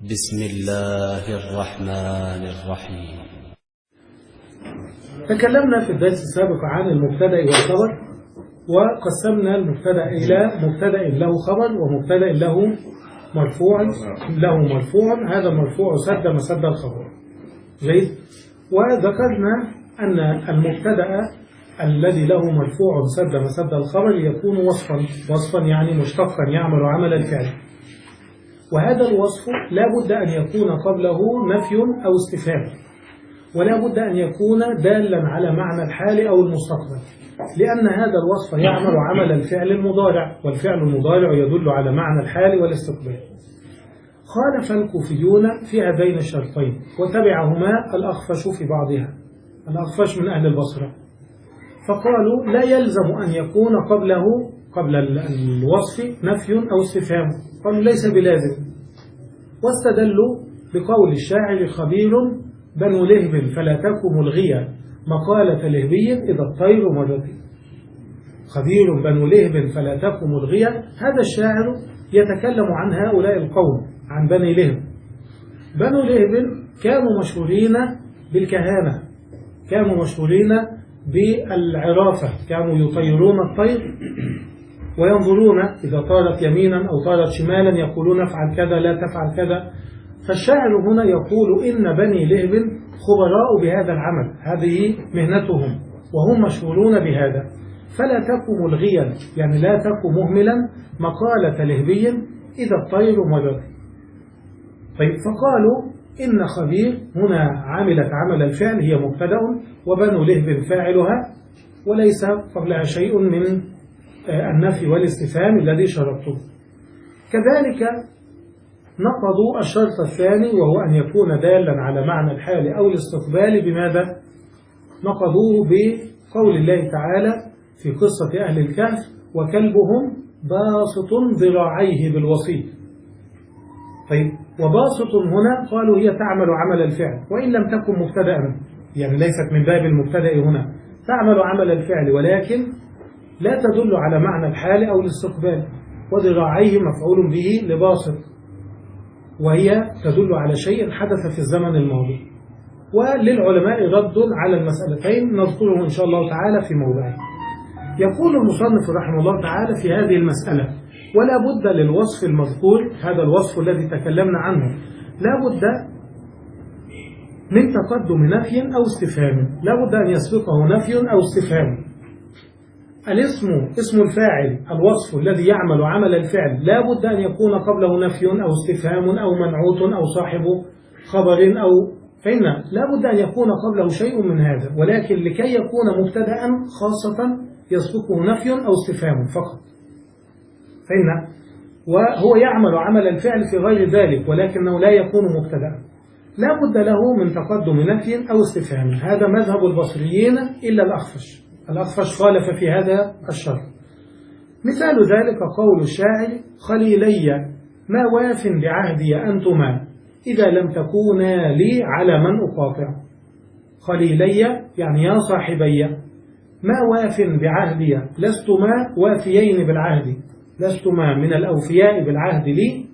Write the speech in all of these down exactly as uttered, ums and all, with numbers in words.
بسم الله الرحمن الرحيم. تكلمنا في الدرس السابق عن المبتدأ والخبر، وقسمنا المبتدأ إلى مبتدأ له خبر ومبتدأ له مرفوع له مرفوع هذا المرفوع سد مسد الخبر. جيد. وذكرنا أن المبتدأ الذي له مرفوع سد مسد الخبر يكون وصفا وصفا يعني مشتقا يعمل عمل الفعل، وهذا الوصف لا بد أن يكون قبله نفي أو استفهام، ولا بد أن يكون دالا على معنى الحال أو المستقبل، لأن هذا الوصف يعمل عمل الفعل المضارع، والفعل المضارع يدل على معنى الحال والاستقبال. خالف الكوفيون في هذين الشرطين وتبعهما الأخفش في بعضها، الأخفش من أهل البصرة، فقالوا لا يلزم أن يكون قبله قبل الوصف نفي أو استفهام، قالوا ليس بلازم، واستدلوا بقول الشاعر خبير بنو لهب فلا تك ملغية مقالة لهبي إذا الطير مرت. خبير بنو لهب فلا تك ملغية، هذا الشاعر يتكلم عن هؤلاء القوم، عن بني لهب. بنو لهب كانوا مشهورين بالكهانة، كانوا مشهورين بالعرافة، كانوا يطيرون الطير وينظرون إذا طارت يمينا أو طارت شمالا يقولون افعل كذا لا تفعل كذا. فالشاعر هنا يقول إن بني لهب خبراء بهذا العمل، هذه مهنتهم وهم مشهورون بهذا، فلا تك ملغيا يعني لا تك مهملا مقالة لهبي إذا الطير مرت. طيب، فقالوا إن خبير هنا عملت عمل الفعل هي مبتدأ، وبنو لهب فاعلها، وليس قبلها شيء من النفي والاستفهام الذي شرطته. كذلك نقضوا الشرط الثاني وهو أن يكون دالا على معنى الحال أو الاستقبال. بماذا؟ نقضوه بقول الله تعالى في قصة أهل الكهف وكلبهم باسط ذراعيه بالوسيط. طيب، وباسط هنا قالوا هي تعمل عمل الفعل وإن لم تكن مبتدأ، يعني ليست من باب المبتدأ هنا، تعمل عمل الفعل ولكن لا تدل على معنى الحال أو الاستقبال. وذراعيه مفعول به لباسط، وهي تدل على شيء حدث في الزمن الماضي. وللعلماء رد على المسألتين نذكره إن شاء الله تعالى في موضعه. يقول المصنف رحمه الله تعالى في هذه المسألة: ولا بد للوصف المذكور، هذا الوصف الذي تكلمنا عنه، لا بد من تقدم نفي أو استفهام، لا بد أن يسبقه نفي أو استفهام. الاسم اسم الفاعل الوصف الذي يعمل عمل الفعل لا بد أن يكون قبله نفي أو استفهام أو منعوت أو صاحب خبر، أو فإن لا بد أن يكون قبله شيء من هذا، ولكن لكي يكون مبتدأ خاصة يسبقه نفي أو استفهام فقط، فإن وهو يعمل عمل الفعل في غير ذلك ولكنه لا يكون مبتدأ، لا بد له من تقدم نفي أو استفهام. هذا مذهب البصريين إلا الأخفش، الأخفش خالف في هذا الشرط. مثال ذلك قول الشاعر: خليلي ما واف بعهدي أنتما إذا لم تكونا لي على من أقاطع. خليلي يعني يا صاحبي، ما واف بعهدي لستما وافيين بالعهد، لستما من الأوفياء بالعهد لي،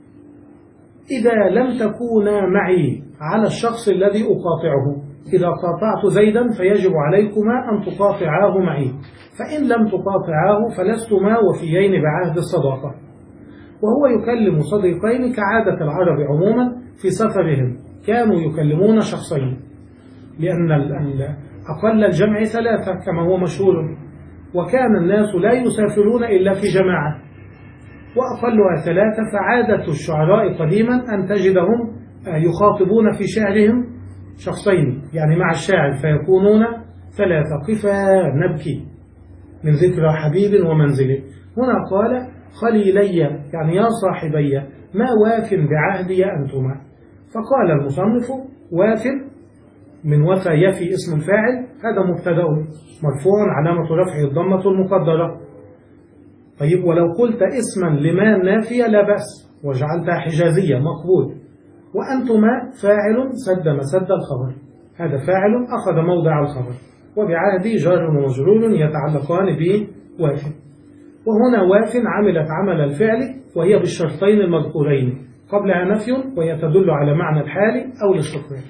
إذا لم تكونا معي على الشخص الذي أقاطعه. إذا قاطعت زيدا فيجب عليكما أن تقاطعاه معي، فإن لم تقاطعاه فلستما وفيين بعهد الصداقة. وهو يكلم صديقين كعادة العرب عموما في سفرهم، كانوا يكلمون شخصين، لأن أقل الجمع ثلاثة كما هو مشهور، وكان الناس لا يسافرون إلا في جماعة، وأقلها ثلاثة. فعادة الشعراء قديما أن تجدهم يخاطبون في شعرهم شخصين، يعني مع الشاعر، فيكونون ثلاثة. قفا نبكي من ذكرى حبيب ومنزله. هنا قال خليلي يعني يا صاحبي ما واف بعهدي أنتما. فقال المصنف: واف من وفى يفي اسم الفاعل، هذا مبتدأ مرفوع علامة رفعه الضمة المقدرة. طيب، ولو قلت اسما لما نافية لا بأس وجعلتها حجازية مقبول. وأنتما فاعل سد مسد الخبر، هذا فاعل أخذ موضع الخبر، وبعهدي جار ومجرور يتعلقان بواف. وهنا واف عملت عمل الفعل وهي بالشرطين المذكورين، قبلها نفي وهي تدل على معنى الحال أو الاستقبال.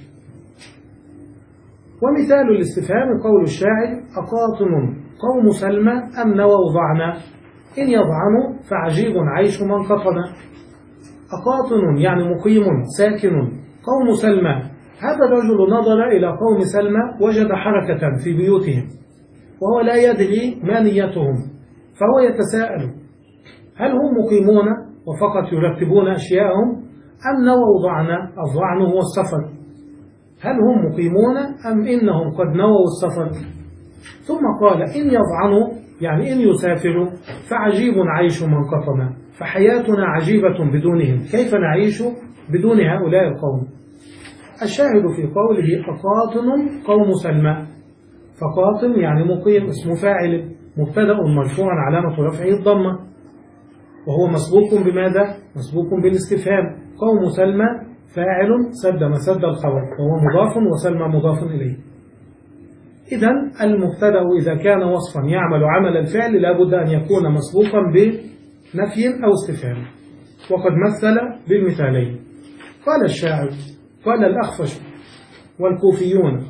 ومثال الاستفهام قول الشاعر: أقاطن قوم سلمى أم نووا ضعنا، إن يضعنوا فعجيب عيش من قطن. أقاطن يعني مقيم ساكن، قوم سلمى هذا الرجل نظر إلى قوم سلمى وجد حركة في بيوتهم وهو لا يدري ما نيتهم، فهو يتساءل هل هم مقيمون وفقط يرتبون أشياءهم أم نووا ضعنا؟ الضعن هو السفر. هل هم مقيمون أم إنهم قد نووا السفر؟ ثم قال: إن يضعنوا يعني إن يسافروا فعجيب عيش من قطنا، فحياتنا عجيبة بدونهم، كيف نعيش بدون هؤلاء القوم؟ الشاهد في قوله: أقاطن قوم سلمى، فقاطن يعني مقيم اسم فاعل مبتدأ مرفوع علامة رفعه الضمة، وهو مسبوق بماذا؟ مسبوق بالاستفهام. قوم سلمى فاعل سد مسد الخبر وهو مضاف وسلمى مضاف إليه. إذن المبتدأ إذا كان وصفا يعمل عمل الفعل لابد أن يكون مسبوقا بنفي أو استفهام، وقد مثل بالمثالين. قال الشاعر: قال الأخفش والكوفيون: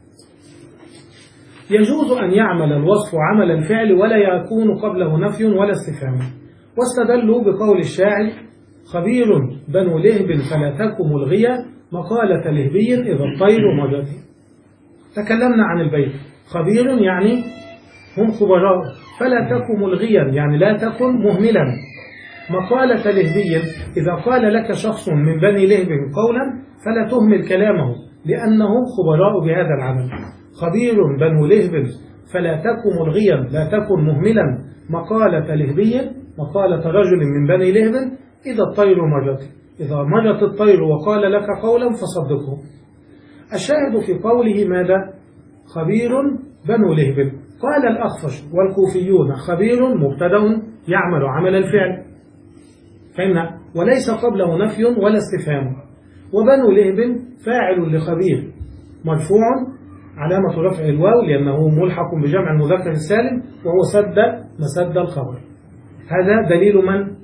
يجوز أن يعمل الوصف عمل الفعل ولا يكون قبله نفي ولا استفهام. واستدلوا بقول الشاعر: خبير بنو لهب فلا تك ملغية مقالة لهبي إذا الطير مجت. تكلمنا عن البيت. خبير يعني هم خبراء، فلا تك ملغيا يعني لا تكن مهملا. مقالة لهبي إذا قال لك شخص من بني لهب قولا فلا تهمل كلامه لأنهم خبراء بهذا العمل. خبير بنو لهب فلا تك ملغيا لا تكن مهملا مقالة لهبي، مقالة رجل من بني لهب إذا الطير مرت، إذا مرت الطير وقال لك قولا فصدقه. الشاهد في قوله ماذا؟ خبير بنو لهب. قال الأخفش والكوفيون: خبير مبتدأ يعمل عمل الفعل، فإن وليس قبله نفي ولا استفهام. وبنو لهب فاعل لخبير مرفوع علامة رفع الواو لأنه ملحق بجمع المذكر السالم وهو سد مسد الخبر. هذا دليل من؟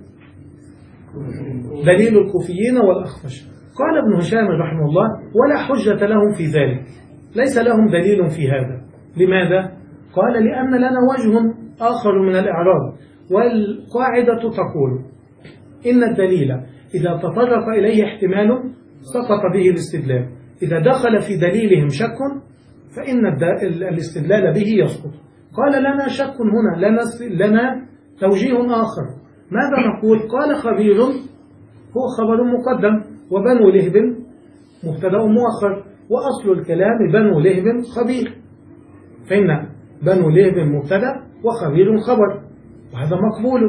دليل الكوفيين والأخفش. قال ابن هشام رحمه الله: ولا حجة لهم في ذلك، ليس لهم دليل في هذا. لماذا؟ قال: لأن لنا وجه آخر من الإعراب، والقاعدة تقول إن الدليل إذا تطرق إليه احتمال سقط به الاستدلال، إذا دخل في دليلهم شك فإن الاستدلال به يسقط. قال: لنا شك هنا، لنا, لنا توجيه آخر. ماذا نقول؟ قال: خبير هو خبر مقدم، وبنو لهب مبتدأ مؤخر، وأصل الكلام بنو لهب خبير، فإن بنو لهب مبتدأ وخبير خبر، وهذا مقبول.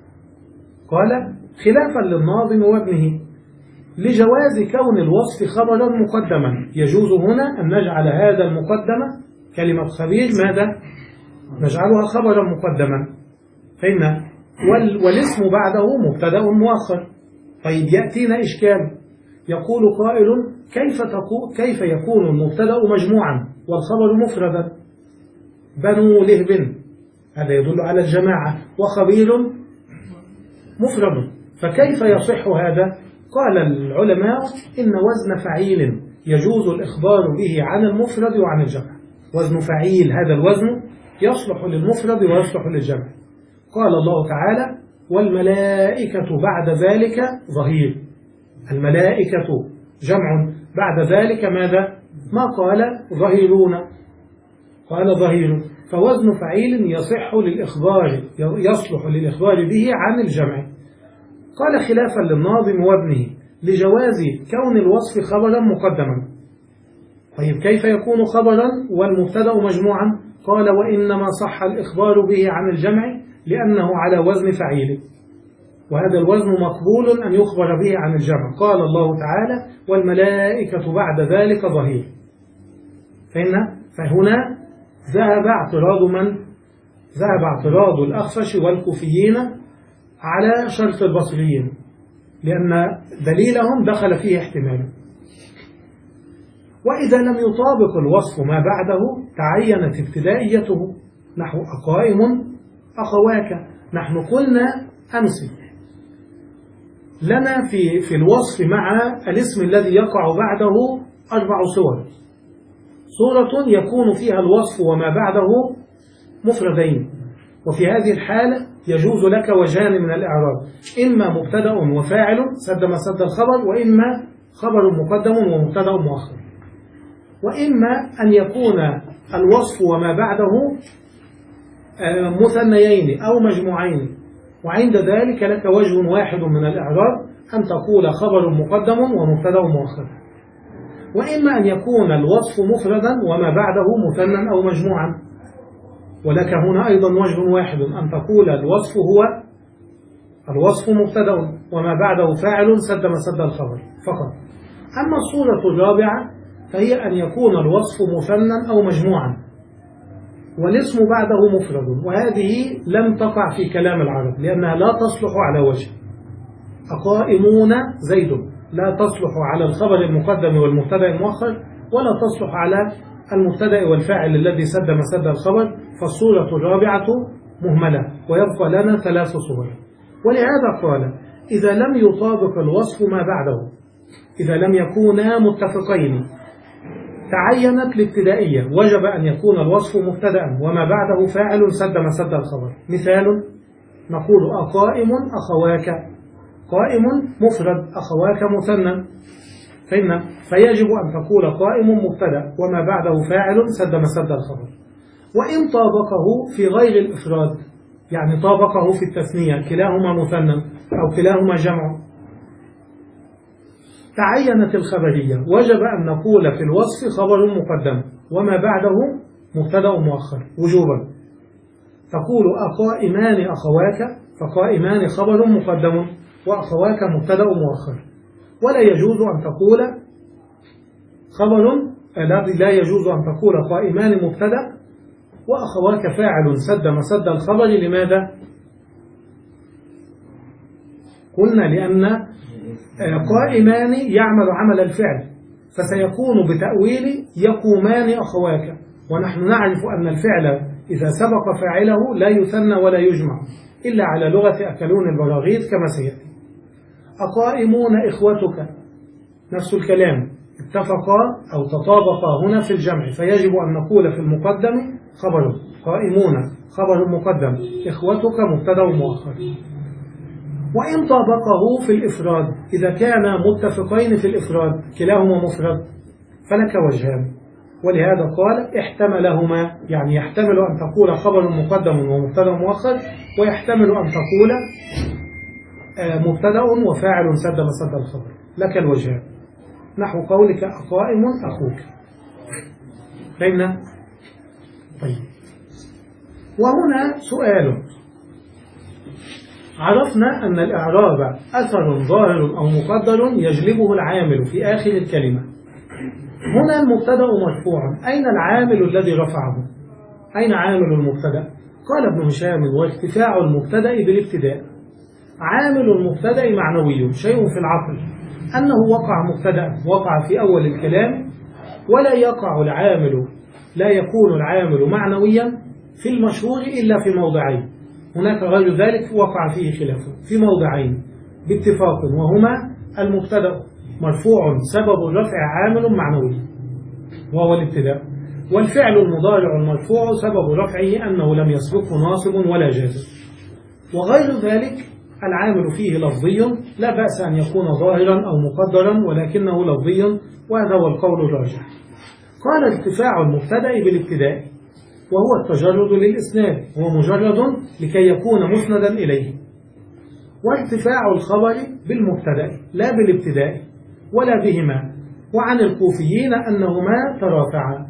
قال: خلافا للناظم وابنه لجواز كون الوصف خبرا مقدما، يجوز هنا أن نجعل هذا المقدم كلمة خبير ماذا؟ نجعلها خبرا مقدما، فإن والاسم بعده مبتدأ مؤخر. طيب يأتينا إشكال، يقول قائل: كيف, كيف يكون المبتدأ مجموعا والخبر مفردا؟ بنو لهب هذا يدل على الجماعة، وخبير مفرد، فكيف يصح هذا؟ قال العلماء: إن وزن فعيل يجوز الإخبار به عن المفرد وعن الجمع. وزن فعيل هذا الوزن يصلح للمفرد ويصلح للجمع. قال الله تعالى: والملائكة بعد ذلك ظهير. الملائكة جمع، بعد ذلك ماذا؟ ما قال ظهيرون، قال ظهير. فوزن فعيل يصح للإخبار، يصلح للإخبار به عن الجمع. قال: خلافا للناظم وابنه لجواز كون الوصف خبرا مقدما. طيب كيف يكون خبرا والمبتدأ مجموعا؟ قال: وإنما صح الإخبار به عن الجمع لأنه على وزن فعيل، وهذا الوزن مقبول أن يخبر به عن الجمع. قال الله تعالى: والملائكة بعد ذلك ظهير. فإن فهنا ذهب اعتراض من؟ ذهب اعتراض الأخفش والكوفيين على شرط البصريين، لأن دليلهم دخل فيه احتمال. وإذا لم يطابق الوصف ما بعده تعينت ابتدائيته، نحو أقائم أخواك. نحن قلنا أمس لنا في في الوصف مع الاسم الذي يقع بعده أربع صور. صورة يكون فيها الوصف وما بعده مفردين، وفي هذه الحالة يجوز لك وجهان من الإعراب: إما مبتدأ وفاعل سد مسد الخبر، وإما خبر مقدم ومبتدأ مؤخر، وإما أن يكون الوصف وما بعده مثنيين أو مجموعين، وعند ذلك لك وجه واحد من الإعراب أن تقول خبر مقدم ومبتدأ مؤخر، وإما أن يكون الوصف مفردا وما بعده مثنى أو مجموعا، ولك هنا أيضا وجه واحد أن تقول الوصف هو الوصف مبتدأ وما بعده فاعل سد مسد الخبر فقط. أما الصورة الرابعة فهي أن يكون الوصف مثنى أو مجموعا والاسم بعده مفرد، وهذه لم تقع في كلام العرب لأنها لا تصلح على وجه. أقائمون زيد لا تصلح على الخبر المقدم والمبتدأ المؤخر، ولا تصلح على المبتدأ والفاعل الذي سد مسد الخبر، فالصورة الرابعة مهملة، ويبقى لنا ثلاث صور. ولهذا قال: إذا لم يطابق الوصف ما بعده، إذا لم يكونا متفقين، تعينت الابتدائية، وجب أن يكون الوصف مبتدأ وما بعده فاعل سد مسد الخبر. مثال: نقول أقائم أخواك، قائم مفرد، أخواك مثنى، فإن فيجب أن تقول قائم مبتدأ وما بعده فاعل سد مسد الخبر. وإن طابقه في غير الإفراد، يعني طابقه في التثنية، كلاهما مثنى أو كلاهما جمع، تعينت الخبرية، وجب أن نقول في الوصف خبر مقدم وما بعده مبتدأ مؤخر وجوبا. تقول أقائمان أخواك، فقائمان خبر مقدم وأخواك مبتدأ مؤخر. ولا يجوز أن تقول خبر لا يجوز أن تقول قائمان مبتدأ وأخواك فاعل سد مسد الخبر. لماذا؟ قلنا لأن قائمان يعمل عمل الفعل، فسيكون بتأويل يقومان أخواك، ونحن نعرف أن الفعل إذا سبق فاعله لا يثنى ولا يجمع إلا على لغة أكلون البراغيث كما سيأتي. أقائمون إخوتك نفس الكلام، اتفقا أو تطابقا هنا في الجمع، فيجب أن نقول في المقدم خبر، قائمون خبر مقدم، إخوتك مبتدأ مؤخر. وإن طابقه في الإفراد، إذا كانا متفقين في الإفراد كلاهما مفرد، فلك وجهان، ولهذا قال احتملهما، يعني يحتمل أن تقول خبر مقدم ومبتدأ مؤخر، ويحتمل أن تقول مبتدأ وفاعل سد مسد الخبر، لك الوجهان، نحو قولك أقائم أخوك. فهمنا؟ طيب، وهنا سؤال: عرفنا أن الإعراب أثر ظاهر أو مقدر يجلبه العامل في آخر الكلمة. هنا المبتدأ مرفوع، أين العامل الذي رفعه؟ أين عامل المبتدأ؟ قال ابن هشام: وارتفاع المبتدأ بالابتداء. عامل المبتدأ معنوي، شيء في العقل أنه وقع مبتدأ، وقع في أول الكلام، ولا يقع العامل لا يكون العامل معنويا في المشهور إلا في موضعين، هناك غير ذلك وقع فيه خلاف، في موضعين باتفاق، وهما المبتدأ مرفوع سبب الرفع عامل معنوي وهو الابتداء، والفعل المضارع المرفوع سبب رفعه أنه لم يسبقه ناصب ولا جازم، وغير ذلك العامل فيه لفظي، لا بأس أن يكون ظاهرا أو مقدرا ولكنه لفظي، وهذا هو القول الراجح. قال: ارتفاع المبتدأ بالابتداء، وهو التجرد للإسناد، هو مجرد لكي يكون مسندا إليه. وارتفاع الخبر بالمبتدأ لا بالابتداء ولا بهما، وعن الكوفيين أنهما ترافعا.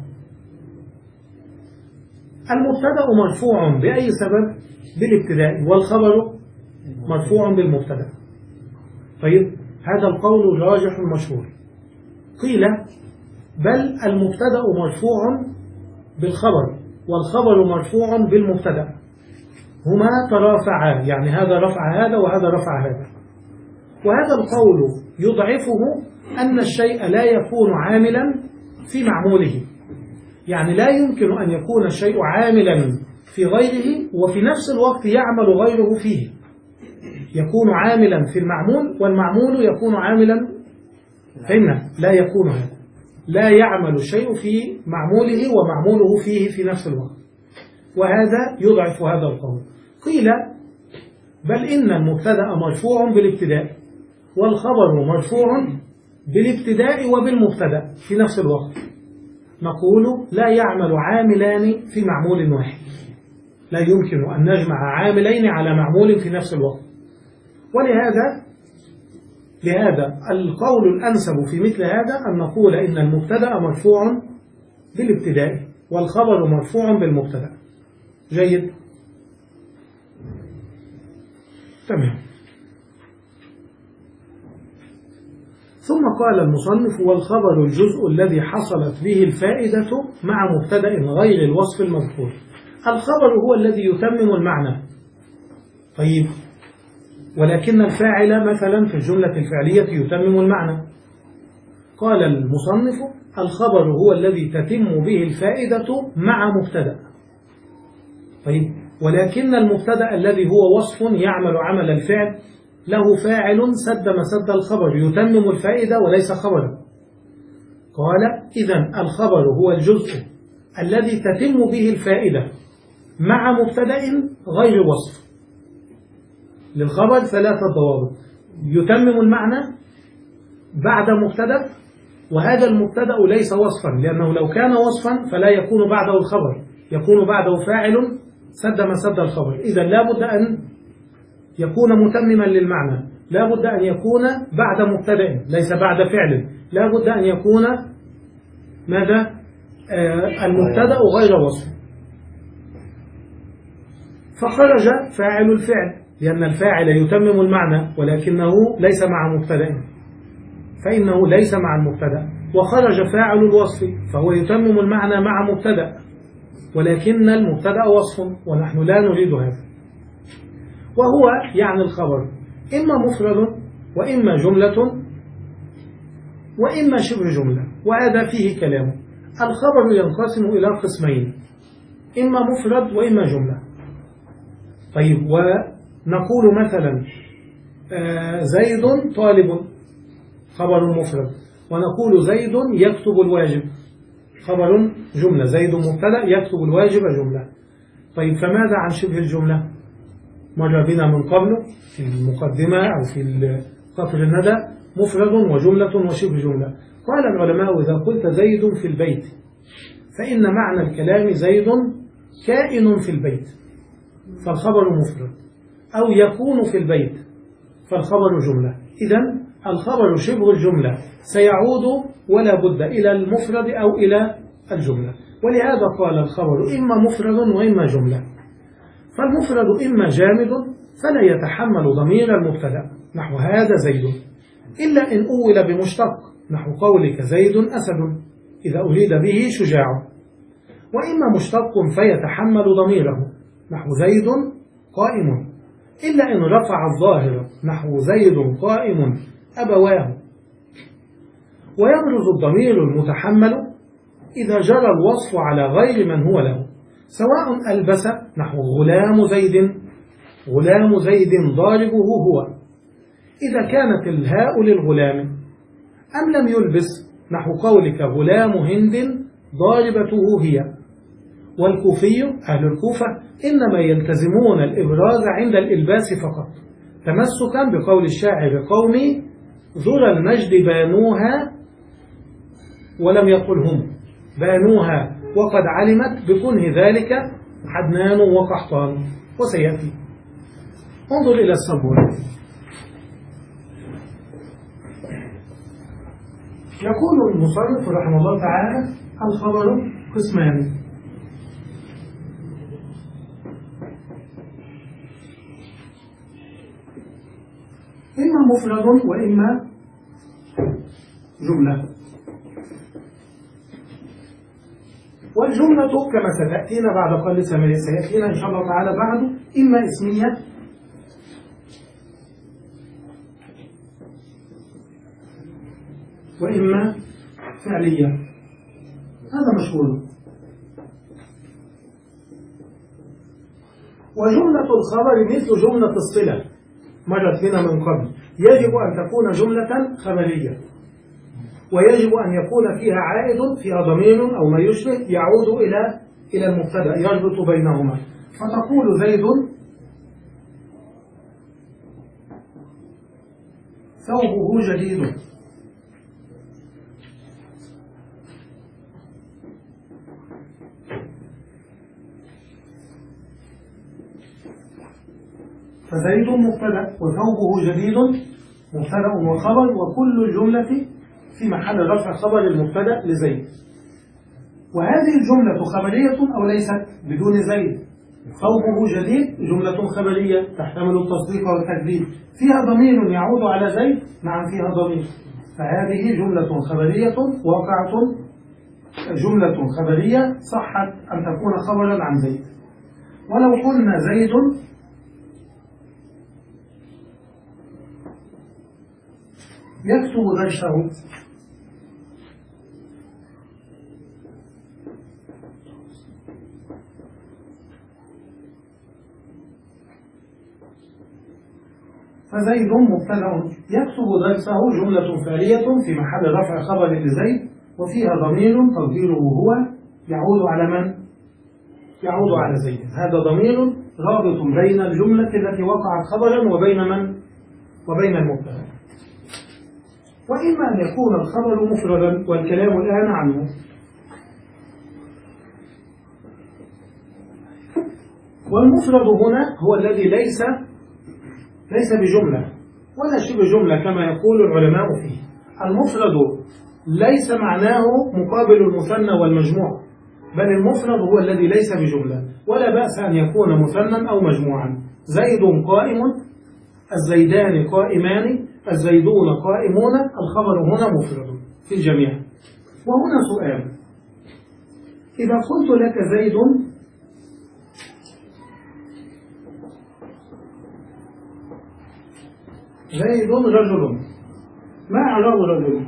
المبتدأ مرفوع بأي سبب؟ بالابتداء، والخبر مرفوع بالمبتدأ. طيب، هذا القول الراجح المشهور. قيل: بل المبتدأ مرفوع بالخبر والخبر مرفوع بالمبتدأ، هما ترافعا، يعني هذا رفع هذا وهذا رفع هذا. وهذا القول يضعفه أن الشيء لا يكون عاملا في معموله، يعني لا يمكن أن يكون الشيء عاملا في غيره وفي نفس الوقت يعمل غيره فيه، يكون عاملا في المعمول والمعمول يكون عاملا فهمنا لا يكون هذا لا يعمل الشيء في معموله ومعموله فيه في نفس الوقت، وهذا يضعف هذا القول. قيل بل إن المبتدأ مرفوع بالابتداء والخبر مرفوع بالابتداء وبالمبتدأ في نفس الوقت. نقول لا يعمل عاملان في معمول واحد، لا يمكن أن نجمع عاملين على معمول في نفس الوقت. ولهذا لهذا القول الأنسب في مثل هذا أن نقول إن المبتدأ مرفوع بالابتداء والخبر مرفوع بالمبتدأ. جيد، تمام. ثم قال المصنف والخبر الجزء الذي حصلت به الفائدة مع مبتدأ غير الوصف المذكور. الخبر هو الذي يتمم المعنى. طيب، ولكن الفاعل مثلا في الجملة الفعلية يتمم المعنى. قال المصنف الخبر هو الذي تتم به الفائدة مع مبتدأ. طيب، ولكن المبتدأ الذي هو وصف يعمل عمل الفعل له فاعل سد مسد الخبر يتمم الفائدة وليس خبرا. قال إذن الخبر هو الجزء الذي تتم به الفائدة مع مبتدأ غير وصف. للخبر ثلاثة ضوابط: يتمم المعنى بعد مبتدأ، وهذا المبتدأ ليس وصفا، لأنه لو كان وصفا فلا يكون بعده الخبر، يكون بعده فاعل سد مسد الخبر. إذن لا بد أن يكون متمما للمعنى، لا بد أن يكون بعد مبتدأ ليس بعد فعل، لا بد أن يكون ماذا؟ آه المبتدأ غير وصف. فخرج فاعل الفعل، لأن الفاعل يتمم المعنى ولكنه ليس مع مبتدأ، فإنه ليس مع المبتدأ. وخرج فاعل الوصف فهو يتمم المعنى مع مبتدأ، ولكن المبتدأ وصف ونحن لا نريد هذا. وهو يعني الخبر إما مفرد وإما جملة وإما شبه جملة، وهذا فيه كلام. الخبر ينقسم إلى قسمين: إما مفرد وإما جملة. طيب، ونقول مثلا زيد طالب، خبر مفرد، ونقول زيد يكتب الواجب، خبر جملة. زيد مبتدأ يكتب الواجب جملة. طيب، فماذا عن شبه الجملة؟ مر بنا من قبل في المقدمة أو في قطر الندى مفرد وجملة وشبه جملة. قال العلماء إذا قلت زيد في البيت فإن معنى الكلام زيد كائن في البيت فالخبر مفرد، أو يكون في البيت فالخبر جملة. إذن الخبر شبه الجملة سيعود ولا بد إلى المفرد أو إلى الجملة. ولهذا قال الخبر إما مفرد وإما جملة. فالمفرد إما جامد فلا يتحمل ضمير المبتدأ نحو هذا زيد، إلا إن أول بمشتق نحو قولك زيد أسد إذا أريد به شجاع، وإما مشتق فيتحمل ضميره نحو زيد قائم، إلا إن رفع الظاهر نحو زيد قائم أبواه. ويبرز الضمير المتحمل إذا جرى الوصف على غير من هو له، سواء ألبس نحو غلام زيد، غلام زيد ضاربه هو إذا كانت الهاء للغلام، أم لم يلبس نحو قولك غلام هند ضاربته هي. والكوفي أهل الكوفة إنما يلتزمون الإبراز عند الإلباس فقط، تمسكا بقول الشاعر قومي ذرى المجد بانوها، ولم يقل هم بانوها وقد علمت بكنه ذلك عدنان وقحطان، وسيأتي. انظر إلى السبورة، يقول المصنف رحمه الله تعالى الخبر قسمان: إما مفرد وإما جملة. والجملة كما ستأتينا بعد قليل سيأتينا إن شاء الله تعالى بعد إما اسمية وإما فعلية، هذا مشهور. وجملة الخبر مثل جملة الصلة، مرت بنا من قبل، يجب أن تكون جملة خبرية، ويجب أن يكون فيها عائد، فيها ضمير أو ما يشبه يعود إلى إلى المبتدأ يربط بينهما. فتقول زيد ثوبه جديد، فزيد مبتدأ وثوبه جديد مبتدأ وخبر، وكل الجملة في محل رفع خبر المبتدأ لزيد. وهذه الجملة خبرية أو ليست بدون زيد؟ ثوبه جديد جملة خبرية تحتمل التصديق والتكذيب، فيها ضمير يعود على زيد، نعم فيها ضمير، فهذه جملة خبرية واقعة، جملة خبرية صحت أن تكون خبرا عن زيد. ولو قلنا زيد يكتب درسه، فزيد مبتدأ يكتب درسه جملة فعلية في محل رفع خبر لزيد، وفيها ضمير تقديره هو يعود على من؟ يعود على زيد. هذا ضمير رابط بين الجملة التي وقعت خبرا وبين من؟ وبين المبتدأ. وإما أن يكون الخبر مفردا، والكلام الآن عنه. والمفرد هنا هو الذي ليس ليس بجملة ولا شبه جملة كما يقول العلماء فيه. المفرد ليس معناه مقابل المثنى والمجموع، بل المفرد هو الذي ليس بجملة، ولا بأس أن يكون مثنى أو مجموعا. زيد قائم، الزيدان قائمان، الزيدون قائمون، الخبر هنا مفرد في الجميع. وهنا سؤال: إذا قلت لك زيد زيد رجل، ما إعراب رجل؟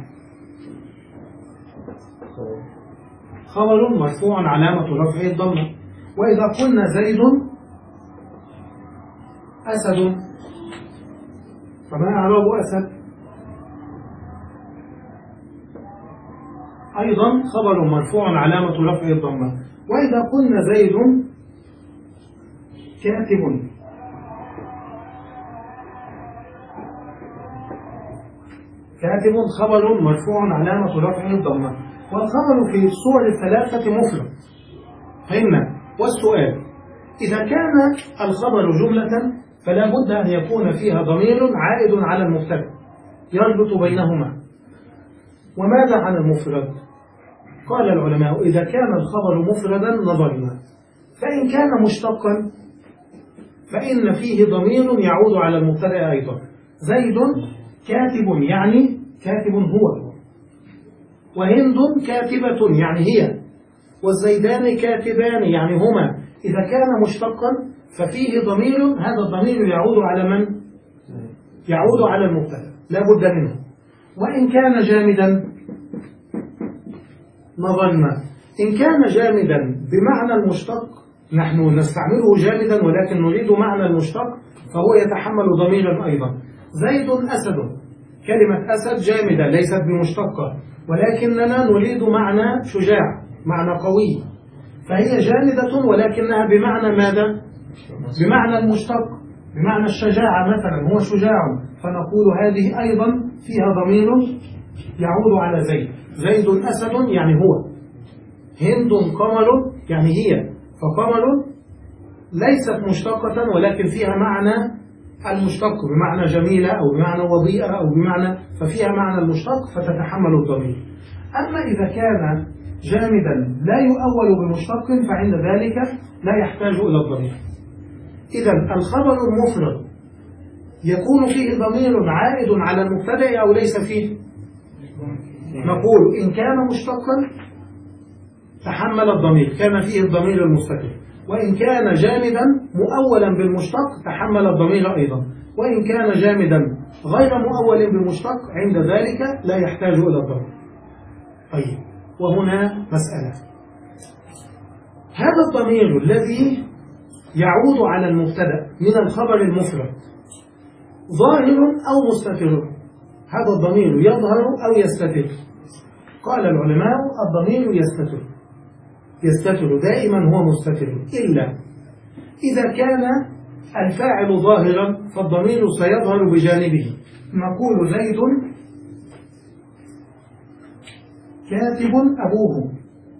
خبر مرفوع علامة رفعه الضمة. وإذا قلنا زيد أسد، فما إعراب أسد؟ أيضا خبر مرفوع علامة رفعه الضمة. وإذا قلنا زيد كاتب، كاتب خبر مرفوع علامة رفعه الضمة. والخبر في الصور الثلاثة مفرد، فهمنا. والسؤال: إذا كان الخبر جملة فلا بد أن يكون فيها ضمير عائد على المبتدأ يربط بينهما. وماذا عن المفرد؟ قال العلماء: إذا كان الخبر مفردا نظرنا، فإن كان مشتقا فإن فيه ضمير يعود على المبتدأ أيضا. زيد كاتب يعني كاتب هو، وهند كاتبة يعني هي، والزيدان كاتبان يعني هما. إذا كان مشتقا ففيه ضمير، هذا الضمير يعود على من؟ يعود على المبتدأ لا بد منه. وإن كان جامدا نظرنا، إن كان جامدا بمعنى المشتق، نحن نستعمله جامدا ولكن نريد معنى المشتق، فهو يتحمل ضميرا أيضا. زيد أسد، كلمة أسد جامدة ليست بمشتقة، ولكننا نريد معنى شجاع، معنى قوي، فهي جامدة ولكنها بمعنى ماذا؟ بمعنى المشتق، بمعنى الشجاعة مثلا، هو شجاع، فنقول هذه أيضا فيها ضمير يعود على زيد. زيد أسد يعني هو، هند قمر يعني هي، فقمر ليست مشتقة ولكن فيها معنى المشتق، بمعنى جميلة أو بمعنى وضيئة أو بمعنى، ففيها معنى المشتق فتتحمل الضمير. أما إذا كان جامدا لا يؤول بمشتق فعند ذلك لا يحتاج إلى الضمير. إذا الخبر المفرد يكون فيه ضمير عائد على المبتدأ أو ليس فيه؟ نقول إن كان مشتقا تحمل الضمير، كان فيه الضمير المستتر. وإن كان جامدا مؤولا بالمشتق تحمل الضمير أيضا. وإن كان جامدا غير مؤول بالمشتق عند ذلك لا يحتاج إلى الضمير. طيب، وهنا مسألة: هذا الضمير الذي يعود على المبتدأ من الخبر المفرد ظاهر أو مستتر، هذا الضمير يظهر أو يستتر. قال العلماء الضمير يستتر، يستتر دائما هو مستتر، إلا إذا كان الفاعل ظاهرا فالضمير سيظهر بجانبه. نقول زيد كاتب أبوه،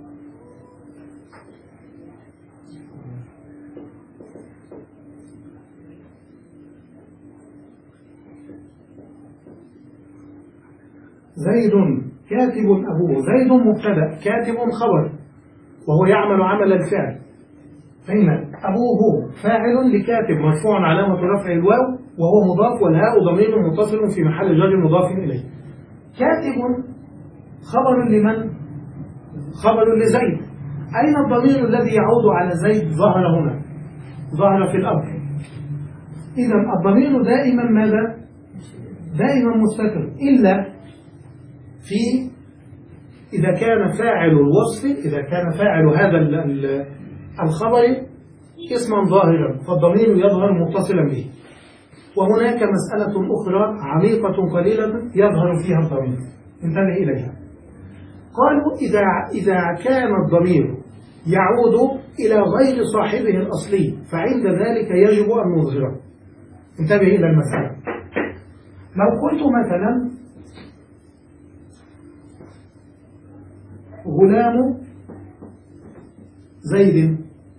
زيد كاتب أبوه. زيد مبتدأ، كاتب خبر، وهو يعمل عمل الفعل، فإن أبوه فاعل لكاتب مرفوع علامة رفع الواو وهو مضاف، والهاء ضمير متصل في محل جر مضاف إليه. كاتب خبر لمن؟ خبر لزيد. أين الضمير الذي يعود على زيد؟ ظهر هنا، ظهر في الأمر. إذا الضمير دائما ماذا؟ دائما مستتر، إلا في إذا كان فاعل الوصف، إذا كان فاعل هذا الخبر اسما ظاهرا فالضمير يظهر متصلا به. وهناك مسألة أخرى عميقة قليلة يظهر فيها الضمير، انتبه إليها. قالوا إذا إذا كان الضمير يعود إلى غير صاحبه الأصلي فعند ذلك يجب أن نظهره. انتبه إلى المسألة. لو قلت مثلا غلام زيد،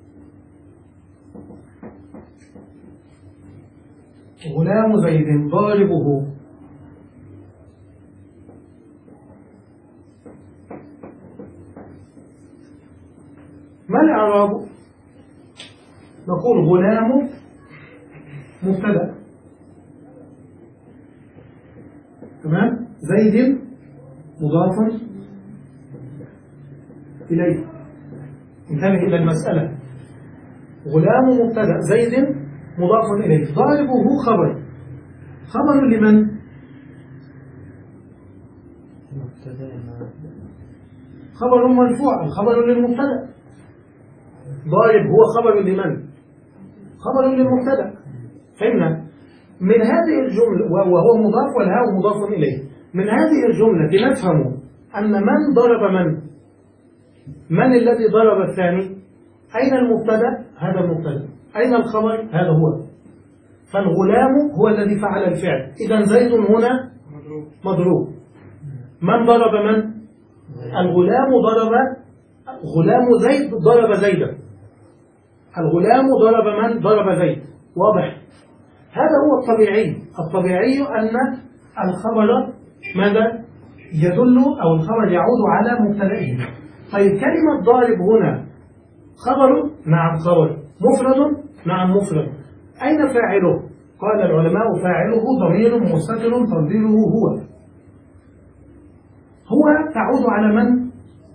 غلام زيد ضاربه، ما الإعراب؟ نقول غلام مبتدأ، تمام، زيد مضاف إليه. انتبه إلى المسألة. غلام مبتدأ، زيد مضاف إليه، ضاربه خبر، خبر لمن؟ خبر مرفوع، الخبر للمبتدأ. ضارب هو خبر لمن؟ خبر للمبتدأ. فهمنا؟ من هذه الجملة، وهو مضاف والهاء مضاف إليه، من هذه الجملة نفهم أن من ضرب من؟ من الذي ضرب الثاني؟ أين المبتدأ؟ هذا المبتدأ. أين الخبر؟ هذا هو. فالغلام هو الذي فعل الفعل، إذا زيد هنا مضروب. من ضرب من؟ الغلام ضرب، غلام زيد ضرب زيدا، الغلام ضرب من؟ ضرب زيد. واضح؟ هذا هو الطبيعي. الطبيعي أن الخبر ماذا؟ يدل أو الخبر يعود على مبتدئه. طيب كلمة ضارب هنا خبر؟ نعم خبر. مفرد؟ نعم مفرد. أين فاعله؟ قال العلماء فاعله ضمير مستتر تقديره هو. هو تعود على من؟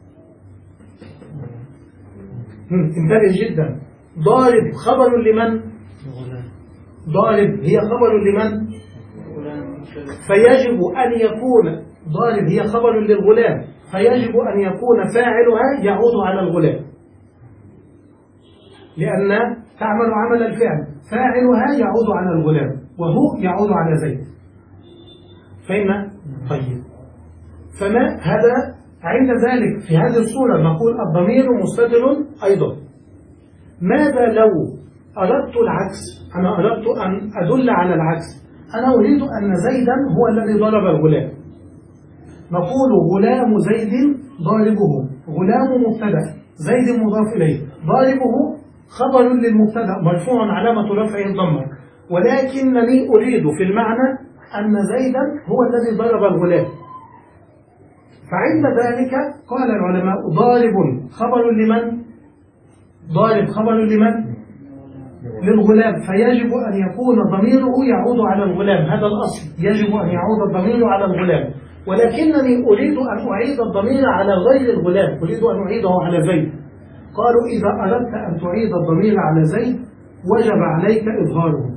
انتبه جدا. ضارب خبر لمن؟ ضارب هي خبر لمن؟ فيجب أن يكون ضارب هي خبر للغلام، فيجب أن يكون فاعلها يعود على الغلام، لأن تعمل عمل الفعل، فاعلها يعود على الغلام وهو يعود على زيد. فهمنا؟ طيب، فما هذا عند ذلك في هذه الصورة نقول الضمير مستتر أيضا. ماذا لو أردت العكس؟ أنا أردت أن أدل على العكس، أنا أريد أن زيدا هو الذي ضرب الغلام. نقول غلام زيد ضاربه، غلام مبتدأ، زيد مضاف إليه، ضاربه خبر للمبتدأ مرفوع علامة رفعه الضمة، ولكنني أريد في المعنى أن زيدا هو الذي ضرب الغلام. فعند ذلك قال العلماء ضارب خبر لمن؟ ضارب خبر لمن؟ للغلام، فيجب أن يكون ضميره يعود على الغلام، هذا الأصل، يجب أن يعود الضمير على الغلام، ولكنني أريد أن أعيد الضمير على غير الغلام، أريد أن أعيده على زيد. قالوا إذا أردت أن تعيد الضمير على زيد وجب عليك إظهاره،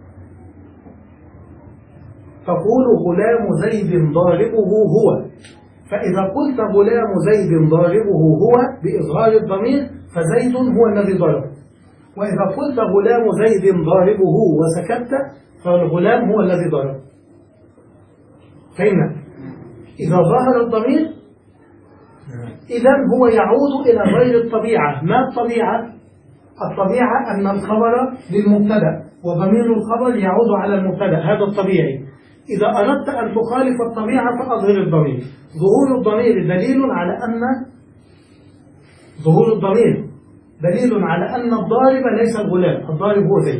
تقول غلام زيد ضاربه هو، فإذا قلت غلام زيد ضاربه هو بإظهار الضمير فزيد هو الذي ضرب، وإذا قلت غلام زيد ضاربه وسكت فالغلام هو الذي ضرب. فهمنا؟ إذا ظهر الضمير إذا هو يعود إلى غير الطبيعة. ما الطبيعة؟ الطبيعة أن الخبر للمبتدأ وضمير الخبر يعود على المبتدأ، هذا الطبيعي. إذا أردت أن تخالف الطبيعة فأظهر الضمير. ظهور الضمير دليل على أن ظهور الضمير دليل على أن الضارب ليس الغلام، الضارب هو زيد.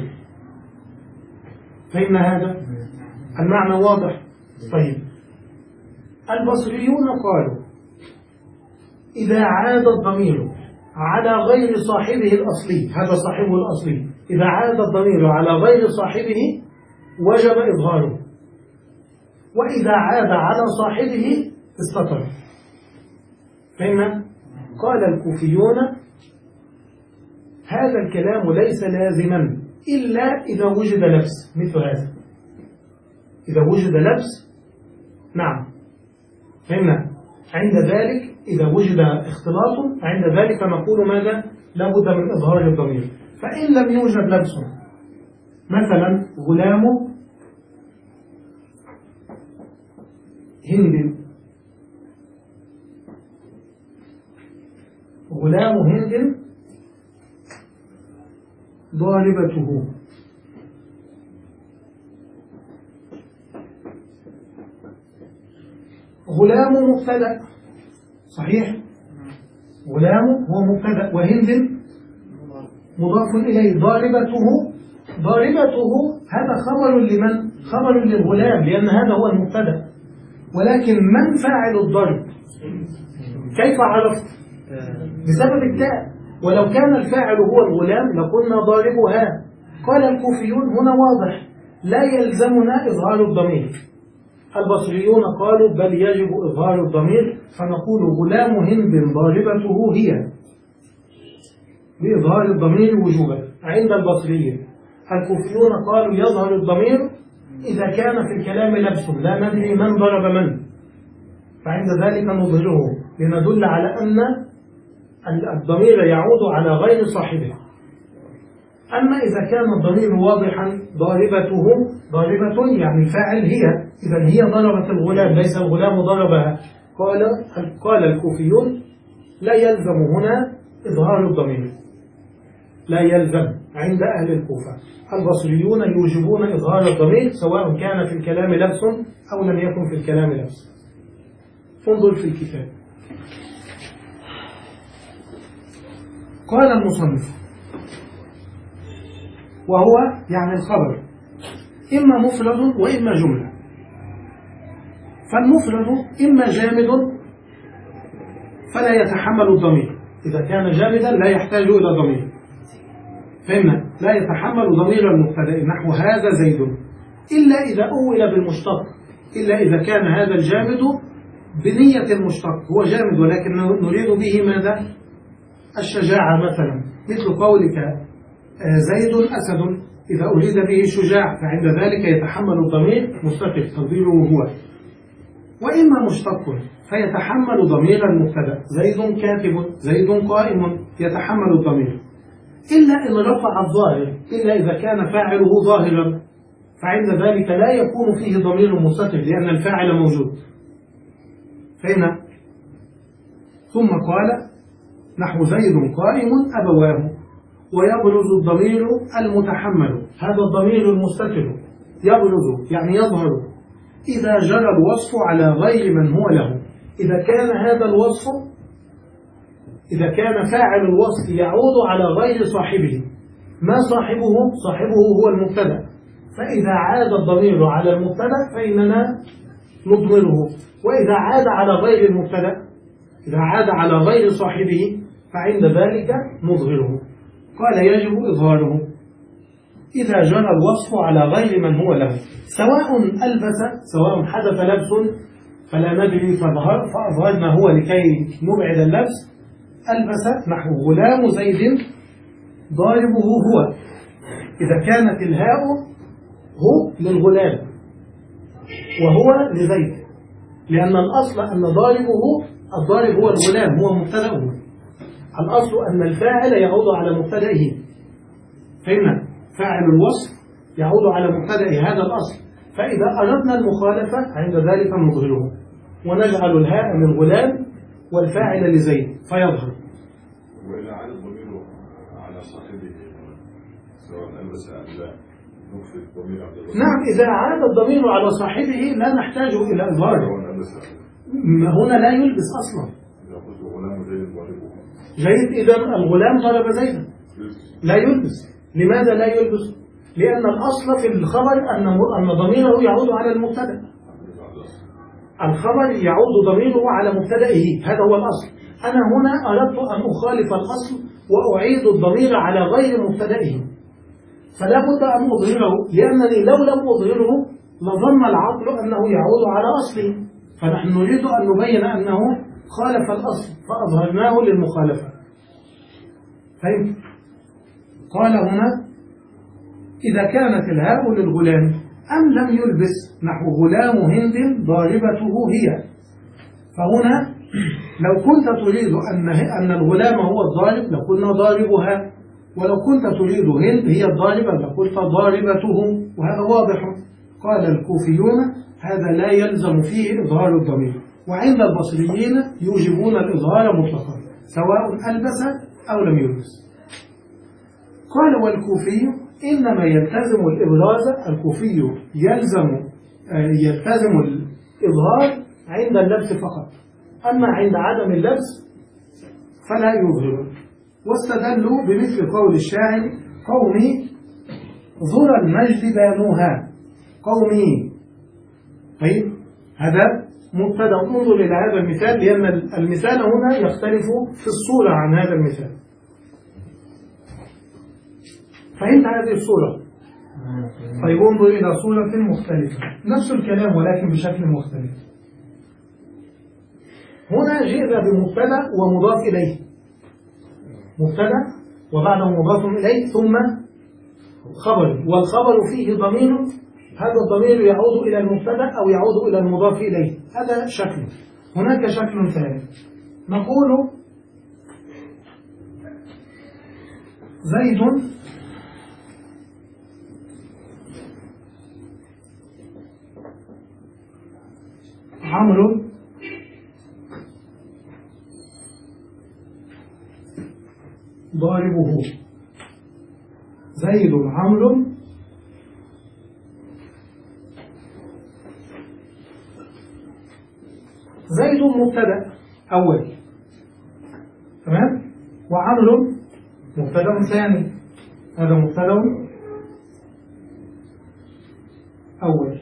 فإن هذا المعنى واضح. طيب، البصريون قالوا إذا عاد الضمير على غير صاحبه الأصلي، هذا صاحبه الأصلي، إذا عاد الضمير على غير صاحبه وجب إظهاره، وإذا عاد على صاحبه استتر. فهمنا؟ قال الكوفيون هذا الكلام ليس لازما إلا إذا وجد لبس مثل هذا. إذا وجد لبس نعم، فهمنا؟ عند ذلك إذا وجد اختلاط عند ذلك نقول ماذا؟ لابد من إظهار الضمير. فإن لم يوجد لبس، مثلا غلام هند، غلام هند ضاربته، غلام مبتدأ صحيح، غلام هو مبتدأ وهند مضاف إليه، ضاربته ضاربته هذا خبر لمن؟ خبر للغلام، لأن هذا هو المبتدأ. ولكن من فاعل الضرب؟ كيف عرفت؟ بسبب التاء. ولو كان الفاعل هو الغلام لقلنا ضاربها. قال الكوفيون هنا واضح لا يلزمنا إظهار الضمير. البصريون قالوا بل يجب إظهار الضمير، فنقول غلام هند ضاربته هي، بإظهار الضمير وجوبا عند البصريين. الكوفيون قالوا يظهر الضمير إذا كان في الكلام لبس لا ندري من ضرب من، فعند ذلك نظهره لندل على أن الضمير يعود على غير صاحبه. أما إذا كان الضمير واضحا ضاربته ضاربة يعني الفاعل هي، إذا هي ضربت الغلام ليس الغلام ضربها. قال قال الكوفيون لا يلزم هنا إظهار الضمير، لا يلزم عند أهل الكوفة. البصريون يوجبون إظهار الضمير سواء كان في الكلام لبس أو لم يكن في الكلام لبس. انظر في الكتاب. قال المصنف وهو يعني الخبر إما مفرد وإما جملة. فالمفرد إما جامد فلا يتحمل الضمير، إذا كان جامدا لا يحتاج إلى ضمير. فهمنا؟ لا يتحمل ضمير المبتدأ نحو هذا زيد، إلا إذا أول بالمشتق، إلا إذا كان هذا الجامد بنية المشتق، هو جامد ولكن نريد به ماذا؟ الشجاعة مثلا، مثل قولك زيد أسد، إذا أريد به شجاع فعند ذلك يتحمل الضمير مستتر تقديره هو. وإما مشتق فيتحمل ضمير المبتدأ، زيد كاتب، زيد قائم، يتحمل الضمير، إلا إن رفع الظاهر، إلا إذا كان فاعله ظاهرا فعند ذلك لا يكون فيه ضمير مستتر لأن الفاعل موجود. فهنا ثم قال نحو زيد قائم أبواه، ويبرز الضمير المتحمل، هذا الضمير المستتر يبرز يعني يظهر إذا جرى الوصف على غير من هو له. إذا كان هذا الوصف إذا كان فاعل الوصف يعود على غير صاحبه، ما صاحبه؟ صاحبه هو المبتدأ، فإذا عاد الضمير على المبتدأ فإننا نضمره، وإذا عاد على غير المبتدأ إذا عاد على غير صاحبه فعند ذلك نظهره. قال يجب إظهاره إذا جرى الوصف على غير من هو له، سواء ألبس، سواء حدث لبس فلا ندري فأظهرنا هو لكي نبعد اللبس. ألبس نحو غلام زيد ضاربه هو، إذا كانت الهاء هو للغلام وهو لزيد، لأن الأصل أن ضاربه الضارب هو الغلام، هو مبتدأه، الأصل أن الفاعل يعود على مبتدئه. فهمنا؟ فاعل الوصف يعود على مبتدأ هذا الأصل، فإذا أردنا المخالفة عند ذلك نظهره ونجعل الهاء من غلام والفاعل لزيد فيظهر. وإذا عاد الضمير على صاحبه سواء ألبس أم لا نخفي الضمير عبد الله. نعم، إذا عاد الضمير على صاحبه لا نحتاج إلى إظهاره. هنا لا يلبس أصلا. إذا قلت غلام زيد ضاربه جيد، إذا الغلام ضرب زيدا لا يلبس. لماذا لا يلبس؟ لأن الأصل في الخبر أن أن ضميره يعود على المبتدأ. الخبر يعود ضميره على مبتدئه، هذا هو الأصل. أنا هنا أردت أن أخالف الأصل وأعيد الضمير على غير مبتدئه، فلا بد أن أظهره، لأنني لو لم أظهره لظن العقل أنه يعود على أصله، فنحن نريد أن نبين أنه خالف الأصل فأظهرناه للمخالفة. فهمت؟ قال هنا إذا كانت الهاء للغلام أم لم يلبس، نحو غلام هند ضاربته هي، فهنا لو كنت تريد أن أن الغلام هو الضارب لقلنا ضاربها، ولو كنت تريد هند هي الضاربة لقلت ضاربته، وهذا واضح. قال الكوفيون هذا لا يلزم فيه إظهار الضمير، وعند البصريين يوجبون الإظهار مطلقا سواء ألبس أو لم يلبس. قال والكوفي إنما يلتزم الإبراز، الكوفي يلزم يلتزم الإظهار عند اللبس فقط، أما عند عدم اللبس فلا يظهر. واستدلوا بمثل قول الشاعر قومي ذرى المجد بانوها، قومي. طيب هذا مبتدأ. انظر إلى هذا المثال لأن المثال هنا يختلف في الصورة عن هذا المثال. فهمت هذه الصورة؟ طيب انظر إلى صورة مختلفة، نفس الكلام ولكن بشكل مختلف. هنا جئنا بمبتدأ ومضاف إليه، مبتدأ وبعده مضاف إليه ثم خبر، والخبر فيه ضمير، هذا الضمير يعود إلى المبتدأ أو يعود إلى المضاف إليه، هذا شكل. هناك شكل ثالث نقول زيد عمرو ضاربه، زيد عمرو زيد مبتدأ أول، تمام، وعمرو مبتدأ ثاني، هذا مبتدأ أول،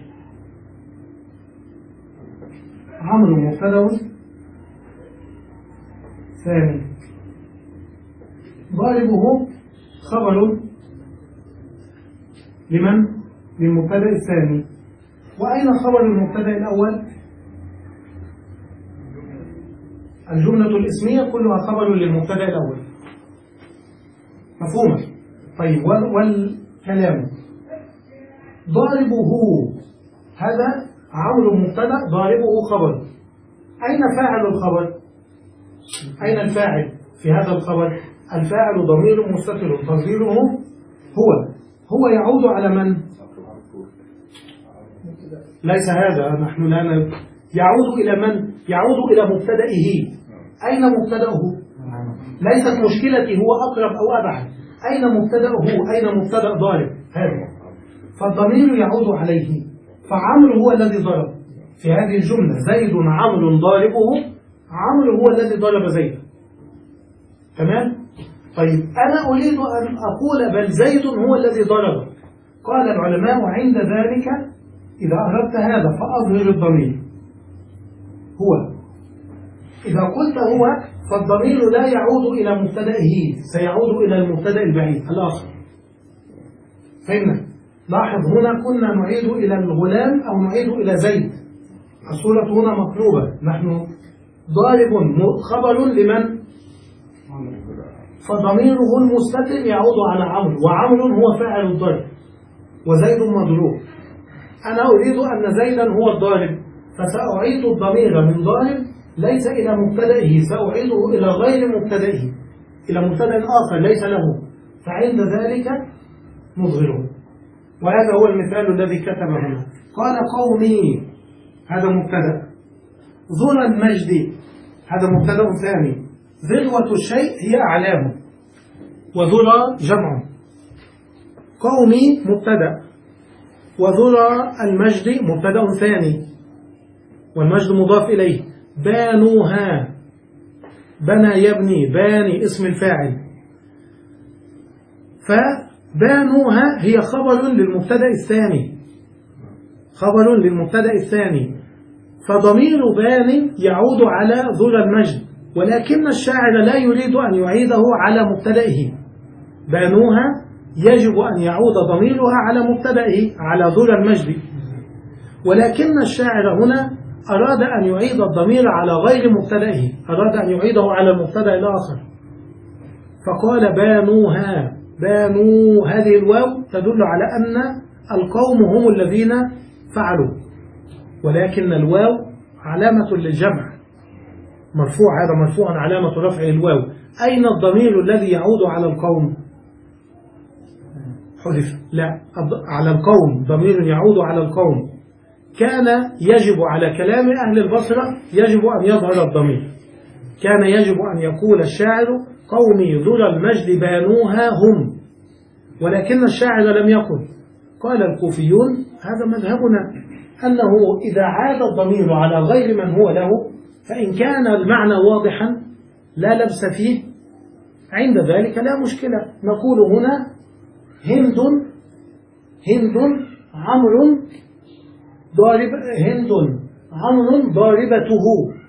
عمرو مبتدأ ثاني، ضاربه خبر لمن؟ للمبتدأ الثاني. وأين خبر المبتدأ الأول؟ الجملة الاسمية كلها خبر للمبتدأ الأول، مفهومة؟ طيب والكلام ضاربه، هذا عمرو مبتدأ ضاربه خبر، أين فاعل الخبر؟ أين الفاعل في هذا الخبر؟ الفاعل ضمير مستتر تقديره هو، هو يعود على من؟ ليس هذا، نحن لا ن... يعود إلى من؟ يعود إلى مبتدئه. أين مبتدأه؟ ليست مشكلتي هو أقرب أو أبعد، أين مبتدأه؟ أين مبتدأ ضارب؟ هذا، فالضمير يعود عليه، فعمرو هو الذي ضرب في هذه الجملة، زيد عمرو ضاربه، عمرو هو الذي ضرب زيد، تمام؟ طيب أنا أريد أن أقول بل زيد هو الذي ضرب، قال العلماء عند ذلك إذا أردت هذا فأظهر الضمير هو، إذا قلت هو فالضمير لا يعود إلى مبتدئه، سيعود إلى المبتدأ البعيد الآخر. فهمنا؟ لاحظ هنا كنا نعيد إلى الغلام أو نعيد إلى زيد، الصورة هنا مقلوبة، نحن ضارب خبر لمن؟ فضميره المستتر يعود على عمرو، وعمرو هو فاعل الضرب وزيد مضروب. أنا أريد أن زيدا هو الضارب، فسأعيد الضمير من ضارب ليس إلى مبتدئه، سأعيده إلى غير مبتدئه، إلى مبتدأ آخر ليس له، فعند ذلك نظهره. وهذا هو المثال الذي كتبه هنا. قال قومي، هذا مبتدأ. ذرى المجد، هذا مبتدأ ثاني. ذروة الشيء هي أعلامه، وذرى جمع. قومي مبتدأ، وذرى المجد مبتدأ ثاني، والمجد مضاف إليه. بانوها، بنى يبني، باني اسم الفاعل. فبانوها هي خبر للمبتدأ الثاني، خبر للمبتدأ الثاني. فضمير بان يعود على ذرى المجد، ولكن الشاعر لا يريد أن يعيده على مبتدئه. بانوها يجب أن يعود ضميرها على مبتدئه، على ذرى المجد، ولكن الشاعر هنا أراد أن يعيد الضمير على غير مبتدئه، أراد أن يعيده على المبتدأ الآخر، فقال بانوها. بانوا، هذه الواو تدل على أن القوم هم الذين فعلوا، ولكن الواو علامة للجمع، مرفوع، هذا مرفوع علامة رفعه الواو. أين الضمير الذي يعود على القوم؟ حذف، لا، على القوم، ضمير يعود على القوم. كان يجب على كلام أهل البصرة يجب أن يظهر الضمير، كان يجب أن يقول الشاعر قومي ذرى المجد بانوها هم، ولكن الشاعر لم يقل. قال الكوفيون هذا مذهبنا، أنه إذا عاد الضمير على غير من هو له، فإن كان المعنى واضحا لا لبس فيه، عند ذلك لا مشكلة. نقول هنا هند، هند عمرو ضارب، هند عمرو ضاربته،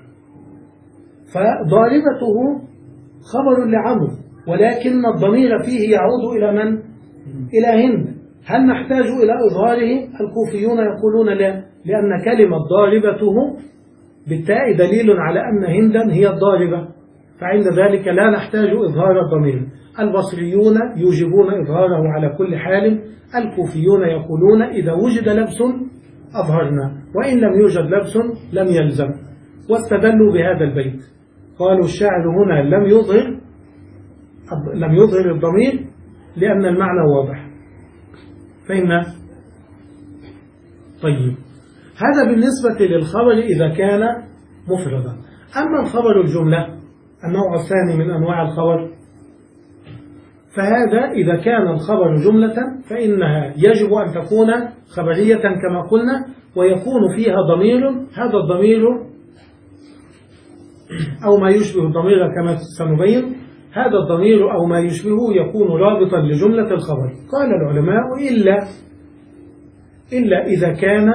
فضاربته خبر لعمرو، ولكن الضمير فيه يعود إلى من؟ إلى هند. هل نحتاج إلى إظهاره؟ الكوفيون يقولون لا، لأن كلمة ضاربته بالتاء دليل على أن هندا هي الضاربة، فعند ذلك لا نحتاج إظهار الضمير. البصريون يوجبون إظهاره على كل حال، الكوفيون يقولون إذا وجد لبس أظهرنا، وإن لم يوجد لبس لم يلزم. واستدلوا بهذا البيت، قالوا الشاعر هنا لم يظهر لم يظهر الضمير لأن المعنى واضح. فهمنا؟ طيب، هذا بالنسبة للخبر إذا كان مفردا. أما الخبر الجملة، النوع الثاني من أنواع الخبر، فهذا إذا كان الخبر جملة فإنها يجب أن تكون خبرية كما قلنا، ويكون فيها ضمير، هذا الضمير أو ما يشبه الضمير كما سنبين، هذا الضمير أو ما يشبهه يكون رابطا لجملة الخبر. قال العلماء إلا إلا إذا كان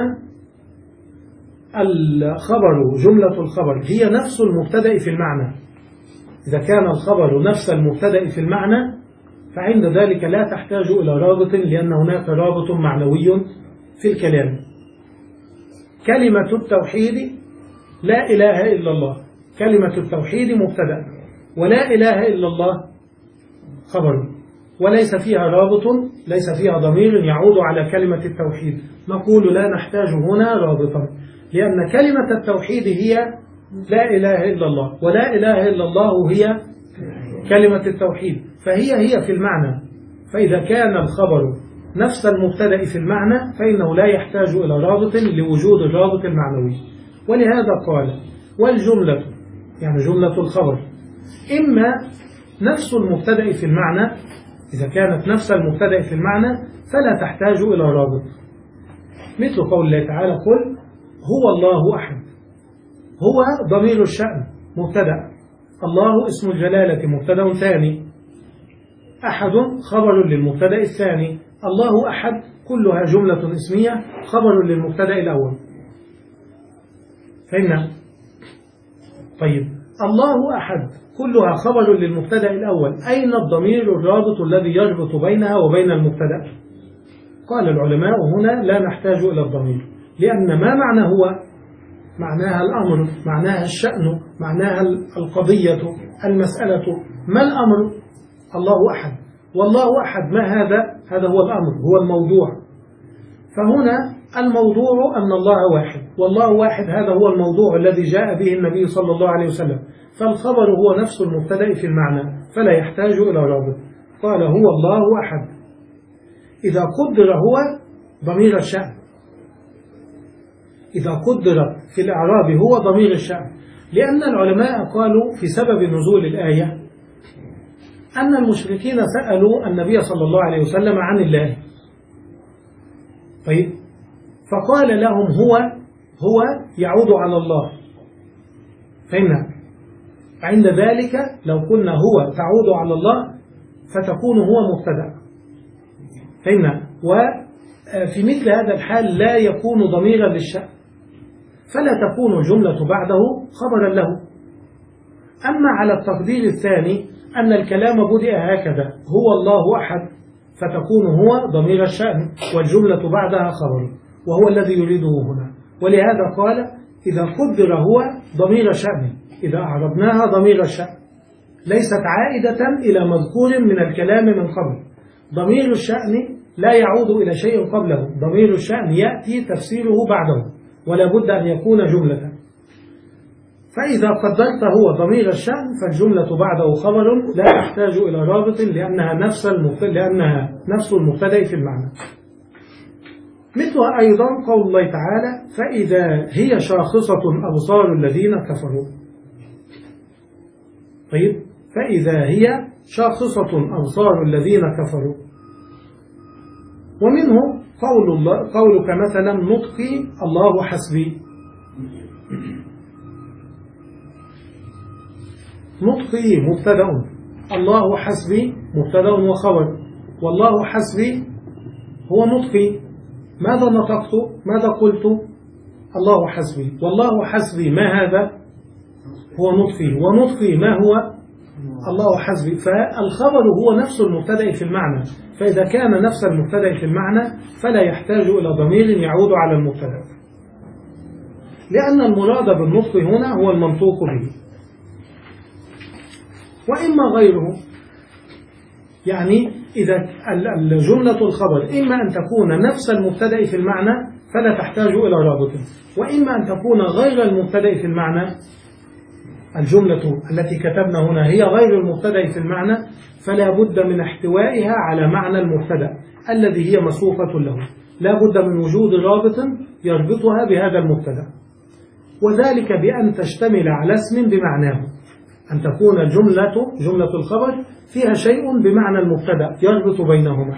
الخبر، جملة الخبر هي نفس المبتدأ في المعنى. إذا كان الخبر نفس المبتدأ في المعنى فعند ذلك لا تحتاج إلى رابط، لأن هناك رابط معنوي في الكلام. كلمة التوحيد لا إله إلا الله، كلمة التوحيد مبتدأ، ولا إله إلا الله خبر، وليس فيها رابط، ليس فيها ضمير يعود على كلمة التوحيد. نقول لا نحتاج هنا رابطا، لأن كلمة التوحيد هي لا إله إلا الله، ولا إله إلا الله هي كلمة التوحيد، فهي هي في المعنى. فإذا كان الخبر نفس المبتدأ في المعنى فإنه لا يحتاج إلى رابط لوجود الرابط المعنوي. ولهذا قال والجملة، يعني جملة الخبر، إما نفس المبتدأ في المعنى، إذا كانت نفس المبتدأ في المعنى فلا تحتاج إلى رابط، مثل قول الله تعالى قل هو الله أحد. هو ضمير الشأن مبتدأ، الله اسم الجلالة مبتدأ ثاني، أحد خبر للمبتدأ الثاني، الله أحد كلها جملة اسمية خبر للمبتدأ الأول. فهمنا؟ طيب، الله أحد كلها خبر للمبتدأ الأول، أين الضمير الرابط الذي يربط بينها وبين المبتدأ؟ قال العلماء هنا لا نحتاج إلى الضمير، لأن ما معنى هو؟ معناها الأمر، معناها الشأن، معناها القضية، المسألة. ما الأمر؟ الله أحد، والله أحد ما هذا؟ هذا هو الأمر، هو الموضوع. فهنا الموضوع أن الله واحد، والله واحد، هذا هو الموضوع الذي جاء به النبي صلى الله عليه وسلم، فالخبر هو نفس المبتدأ في المعنى فلا يحتاج إلى رابط. قال هو الله أحد. إذا قدر هو ضمير الشأن، إذا قدر في الإعراب هو ضمير الشأن، لأن العلماء قالوا في سبب نزول الآية أن المشركين سألوا النبي صلى الله عليه وسلم عن الله، طيب فقال لهم هو هو يعود على الله، فهمنا؟ عند ذلك لو قلنا هو تعود على الله فتكون هو مبتدأ، فهمنا؟ وفي مثل هذا الحال لا يكون ضميرا للشأن، فلا تكون الجملة بعده خبرا له. أما على التقدير الثاني أن الكلام بدأ هكذا هو الله أحد، فتكون هو ضمير الشأن والجملة بعدها خبر، وهو الذي يريده هنا. ولهذا قال إذا قدر هو ضمير شأن، إذا أعربناها ضمير الشأن ليست عائدة إلى مذكور من الكلام من قبل. ضمير الشأن لا يعود إلى شيء قبله، ضمير الشأن يأتي تفسيره بعده، ولا بد أن يكون جملة. فإذا قدرت هو ضمير الشأن فالجملة بعده خبر لا تحتاج إلى رابط، لأنها نفس المبتدأ لأنها نفس المبتدأ في المعنى. مثلها أيضا قول الله تعالى فإذا هي شاخصة أبصار الذين كفروا. طيب فإذا هي شاخصة أبصار الذين كفروا. ومنه قول الله قولك مثلا نطقي الله حسبي، نطقي مبتدأ، الله حسبي مبتدأ وخبر، والله حسبي هو نطقي، ماذا نطقت ماذا قلت؟ الله حسبي، والله حسبي ما هذا؟ هو نطقي، ونطقي ما هو؟ الله حسبي. فالخبر هو نفس المبتدأ في المعنى، فإذا كان نفس المبتدأ في المعنى فلا يحتاج إلى ضمير يعود على المبتدأ، لأن المراد بالنطق هنا هو المنطوق به. وإما غيره، يعني إذا الجملة الخبر إما أن تكون نفس المبتدأ في المعنى فلا تحتاج إلى رابط، وإما أن تكون غير المبتدأ في المعنى، الجملة التي كتبنا هنا هي غير المبتدأ في المعنى، فلا بد من احتوائها على معنى المبتدأ الذي هي مسوقة له، لا بد من وجود رابط يربطها بهذا المبتدأ، وذلك بأن تشتمل على اسم بمعناه، أن تكون الجملة جملة الخبر فيها شيء بمعنى المبتدأ يربط بينهما.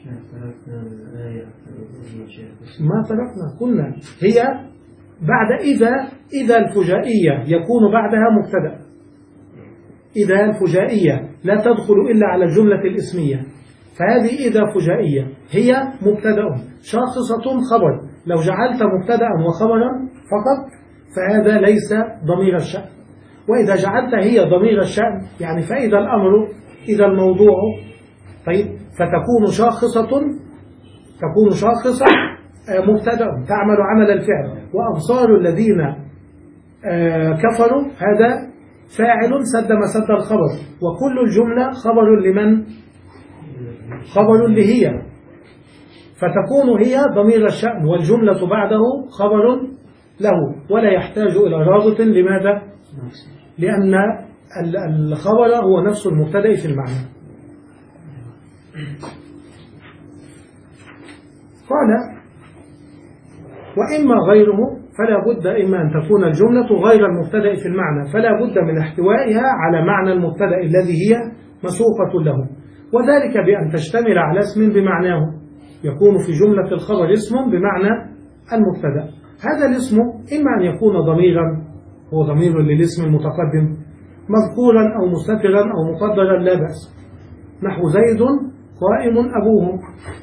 ما تركنا قلنا هي بعد إذا إذا الفجائية يكون بعدها مبتدأ، إذا الفجائية لا تدخل إلا على الجملة الاسمية، فهذه إذا فجائية هي مبتدأ شاخصة خبر، لو جعلت مبتدأ وخبرا فقط فهذا ليس ضمير الشأن. وإذا جعلت هي ضمير الشأن يعني فإذا الأمر إذا الموضوع، طيب فتكون شاخصة تكون شاخصة مبتدأ تعمل عمل الفعل، وأبصار الذين كفروا هذا فاعل سد مسد الخبر، وكل الجملة خبر لمن؟ خبر لهي، فتكون هي ضمير الشأن والجملة بعده خبر له، ولا يحتاج إلى رابط. لماذا؟ لأن الخبر هو نفس المبتدأ في المعنى. قال وإما غيره فلا بد إما أن تكون الجملة غير المبتدأ في المعنى، فلا بد من احتوائها على معنى المبتدأ الذي هي مسوقة له، وذلك بأن تشتمل على اسم بمعناه، يكون في جملة الخبر اسم بمعنى المبتدأ. هذا الاسم إما أن يكون ضميرا، هو ضمير للاسم المتقدم، مذكورا أو مستترا أو مقدرا لا بأس، نحو زيد قائم أبوهم،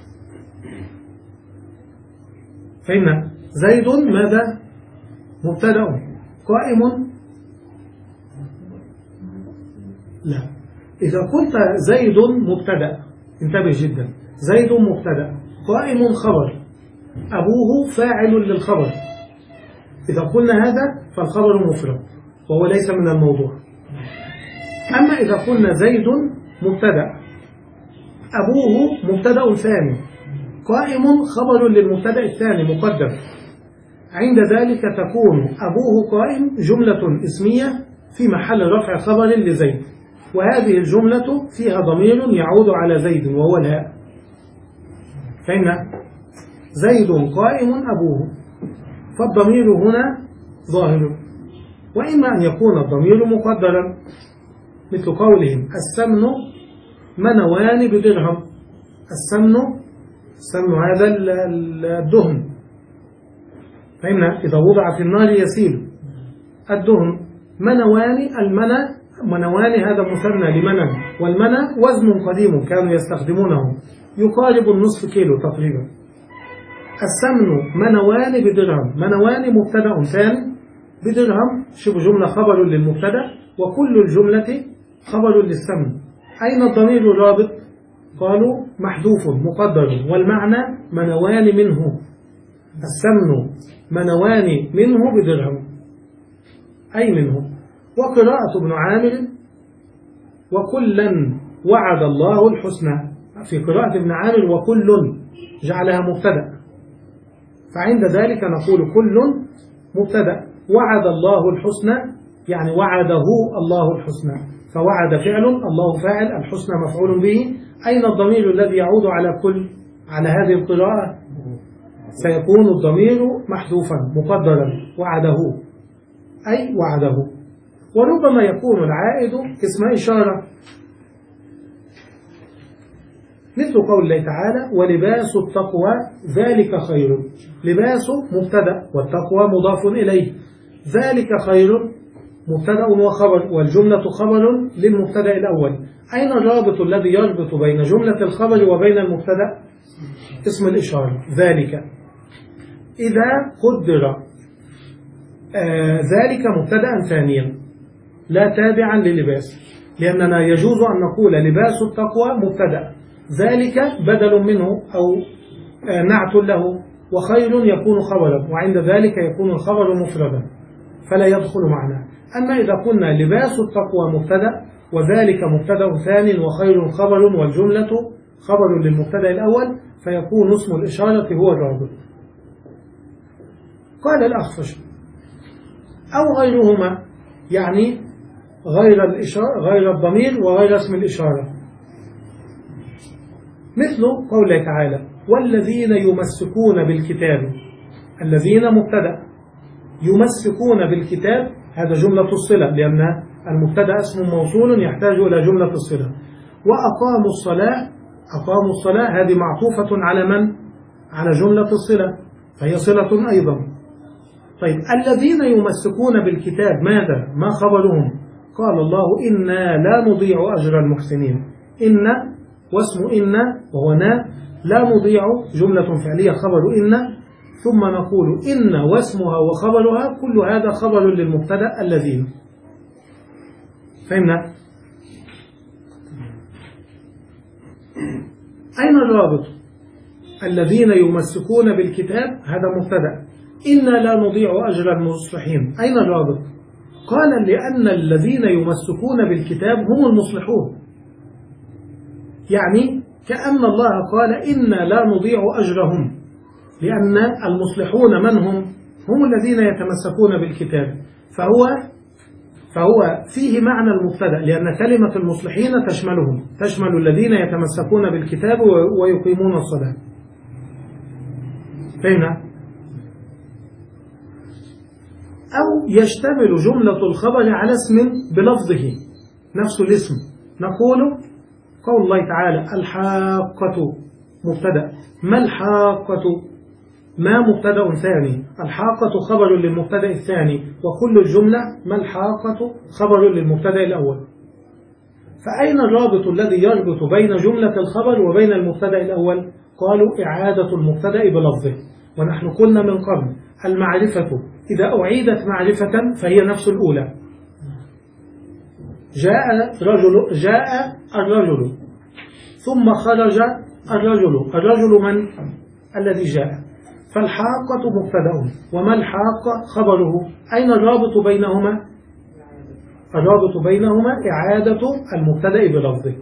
فإن زيد ماذا؟ مبتدأ، قائم لا، إذا قلت زيد مبتدأ انتبه جدا، زيد مبتدأ قائم خبر، أبوه فاعل للخبر، إذا قلنا هذا فالخبر مفرد وهو ليس من الموضوع. أما إذا قلنا زيد مبتدأ أبوه مبتدأ ثاني، قائم خبر للمبتدأ الثاني مقدم، عند ذلك تكون أبوه قائم جملة اسمية في محل رفع خبر لزيد، وهذه الجملة فيها ضمير يعود على زيد وهو الهاء. فإن زيد قائم أبوه، فالضمير هنا ظاهر. وإما أن يكون الضمير مقدرا مثل قولهم السمن منوان بدرهم. السمن السمن هذا الدهن، فإن إذا وضع في النار يسيل الدهن. منوان المنى منوان هذا مثنى لمنى، والمنى وزن قديم كانوا يستخدمونه يقارب النصف كيلو تقريبا. السمن منوان بدرهم، منوان مبتدأ ثاني، بدرهم شبه جملة خبر للمبتدأ، وكل الجملة خبر للسمن. أين الضمير الرابط؟ قالوا محذوف مقدر، والمعنى منوان منه. السمن منوان منه بدرهم أي منه. وقراءة ابن عامر وكلا وعد الله الحسنى، في قراءة ابن عامر وكل جعلها مبتدأ، فعند ذلك نقول كل مبتدأ، وعد الله الحسنى يعني وعده الله الحسنى، فوعد فعل، الله فاعل، الحسنى مفعول به. أين الضمير الذي يعود على كل على هذه القراءة؟ سيكون الضمير محذوفا مقدرا، وعده أي وعده. وربما يكون العائد اسم إشارة، مثل قول الله تعالى ولباس التقوى ذلك خير. لباس مبتدأ والتقوى مضاف إليه، ذلك خير مبتدأ وخبر، والجملة خبر للمبتدأ الأول. أين الرابط الذي يربط بين جملة الخبر وبين المبتدأ؟ اسم الإشارة ذلك. إذا قدر آه ذلك مبتدأ ثانيا لا تابعا للباس، لأننا يجوز أن نقول لباس التقوى مبتدأ، ذلك بدل منه أو آه نعت له، وخير يكون خبرا، وعند ذلك يكون الخبر مفردا فلا يدخل معنا. أما إذا قلنا لباس التقوى مبتدأ وذلك مبتدأ ثاني وخير خبر والجملة خبر للمبتدأ الأول، فيكون اسم الإشارة هو الرابط. قال الأخفش أو غيرهما، يعني غير الإشارة غير الضمير وغير اسم الإشارة، مثل قوله تعالى والذين يمسكون بالكتاب. الذين مبتدأ، يمسكون بالكتاب هذا جملة الصلة، لأن المبتدأ اسم موصول يحتاج إلى جملة الصلة. وأقاموا الصلاة، أقاموا الصلاة هذه معطوفة على من؟ على جملة الصلة، فهي صلة أيضا. طيب الذين يمسكون بالكتاب ماذا؟ ما خبرهم؟ قال الله إنا لا نضيع أجر المحسنين. إن واسم إن وهو نا، لا نضيع جملة فعلية خبر إن، ثم نقول إن واسمها وخبرها كل هذا خبر للمبتدأ الذين. فهمنا؟ أين الرابط؟ الذين يمسكون بالكتاب هذا مبتدأ، إنا لا نضيع أجر المصلحين. أين الرابط؟ قال لأن الذين يمسكون بالكتاب هم المصلحون، يعني كأن الله قال إنا لا نضيع أجرهم، لأن المصلحون من هم؟ هم الذين يتمسكون بالكتاب، فهو فهو فيه معنى المبتدأ، لأن كلمة المصلحين تشملهم، تشمل الذين يتمسكون بالكتاب ويقيمون الصلاة. فهنا؟ أو يشتمل جملة الخبر على اسم بلفظه نفس الاسم، نقول قول الله تعالى الحاقة مبتدأ، ما الحاقة؟ ما مبتدأ ثاني، الحاقة خبر للمبتدأ الثاني، وكل الجملة ما الحاقة خبر للمبتدأ الأول. فأين الرابط الذي يربط بين جملة الخبر وبين المبتدأ الأول؟ قالوا إعادة المبتدأ بلفظه. ونحن قلنا من قبل المعرفة إذا أعيدت معرفة فهي نفس الأولى. جاء رجل، جاء الرجل، ثم خرج الرجل، الرجل من؟ الذي جاء. فالحاقة مبتدأ، وما الحاقة خبره. أين الرابط بينهما؟ الرابط بينهما إعادة المبتدأ بلفظه.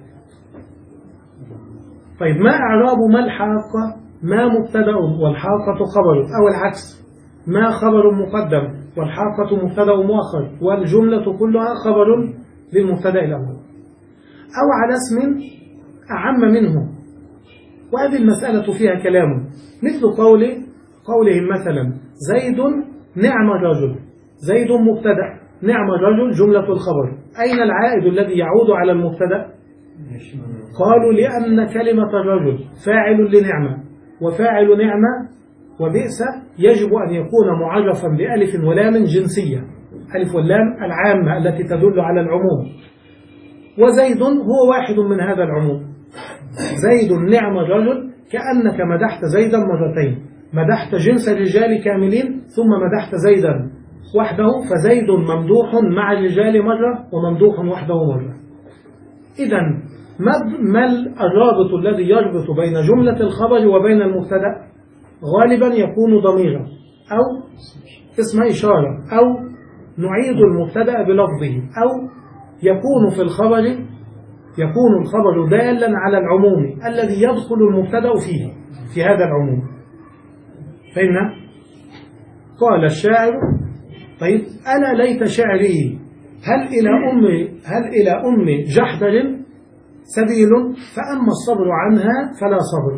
طيب ما إعراب ما الحاقة؟ ما مبتدأ والحاقة خبر، أو العكس، ما خبر مقدم والحاقة مبتدأ مؤخر، والجملة كلها خبر للمبتدأ الأول. أو على اسم أعم منه، وهذه المسألة فيها كلام، مثل قول قولهم مثلا زيد نعم الرجل، زيد مبتدأ، نعم الرجل جملة الخبر، أين العائد الذي يعود على المبتدأ؟ قالوا لأن كلمة الرجل فاعل لنعمة، وفاعل نعمة وبئس يجب أن يكون معرفا بألف ولام جنسية، ألف واللام العامة التي تدل على العموم، وزيد هو واحد من هذا العموم. زيد نعم الرجل كأنك مدحت زيدا مرتين، مدحت جنس الرجال كاملين ثم مدحت زيدا وحده، فزيد ممدوح مع الرجال مرة وممدوح وحده مرة. إذن ما الرابط الذي يربط بين جملة الخبر وبين المبتدأ؟ غالبا يكون ضميرا أو اسم إشارة أو نعيد المبتدأ بلفظه، أو يكون في الخبر يكون الخبر دالا على العموم الذي يدخل المبتدأ فيه في هذا العموم. فهمنا؟ قال الشاعر طيب ألا ليت شعري هل إلى أم هل إلى أم جحدر سبيل فأما الصبر عنها فلا صبر،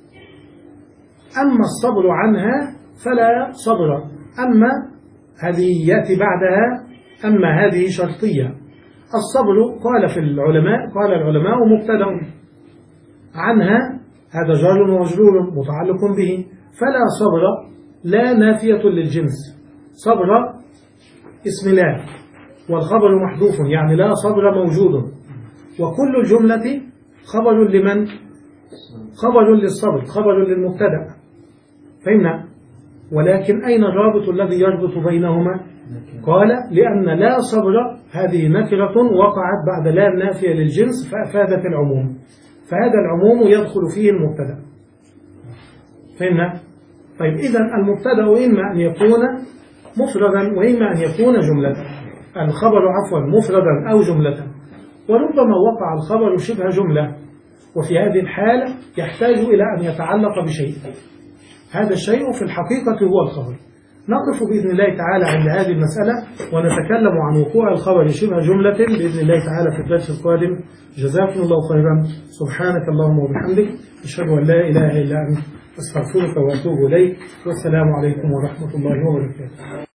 أما الصبر عنها فلا صبر، أما هذه يأتي بعدها أما هذه شرطية. الصبر قال في العلماء قال العلماء مبتدأ، عنها هذا جار ومجرور متعلق به، فلا صبر لا نافية للجنس، صبر اسم لا والخبر محذوف يعني لا صبر موجود، وكل الجملة خبر لمن؟ خبر للصبر، خبر للمبتدأ. فهمنا؟ ولكن أين الرابط الذي يربط بينهما؟ قال لأن لا صبر هذه نكرة وقعت بعد لا نافية للجنس فأفادت العموم، فهذا العموم يدخل فيه المبتدأ. فهمنا؟ طيب إذن المبتدأ إما أن يكون مفردا وإما أن يكون جملة، الخبر عفوا مفردا أو جملة، وربما وقع الخبر شبه جملة، وفي هذه الحالة يحتاج إلى أن يتعلق بشيء، هذا الشيء في الحقيقة هو الخبر. نقف بإذن الله تعالى عند هذه المسألة ونتكلم عن وقوع الخبر شبه جملة بإذن الله تعالى في الدرس القادم. جزاكم الله خيرا، سبحانك اللهم وبحمدك، أشهد أن لا إله إلا أنت، أستغفرك وأتوب إليك، والسلام عليكم ورحمة الله وبركاته.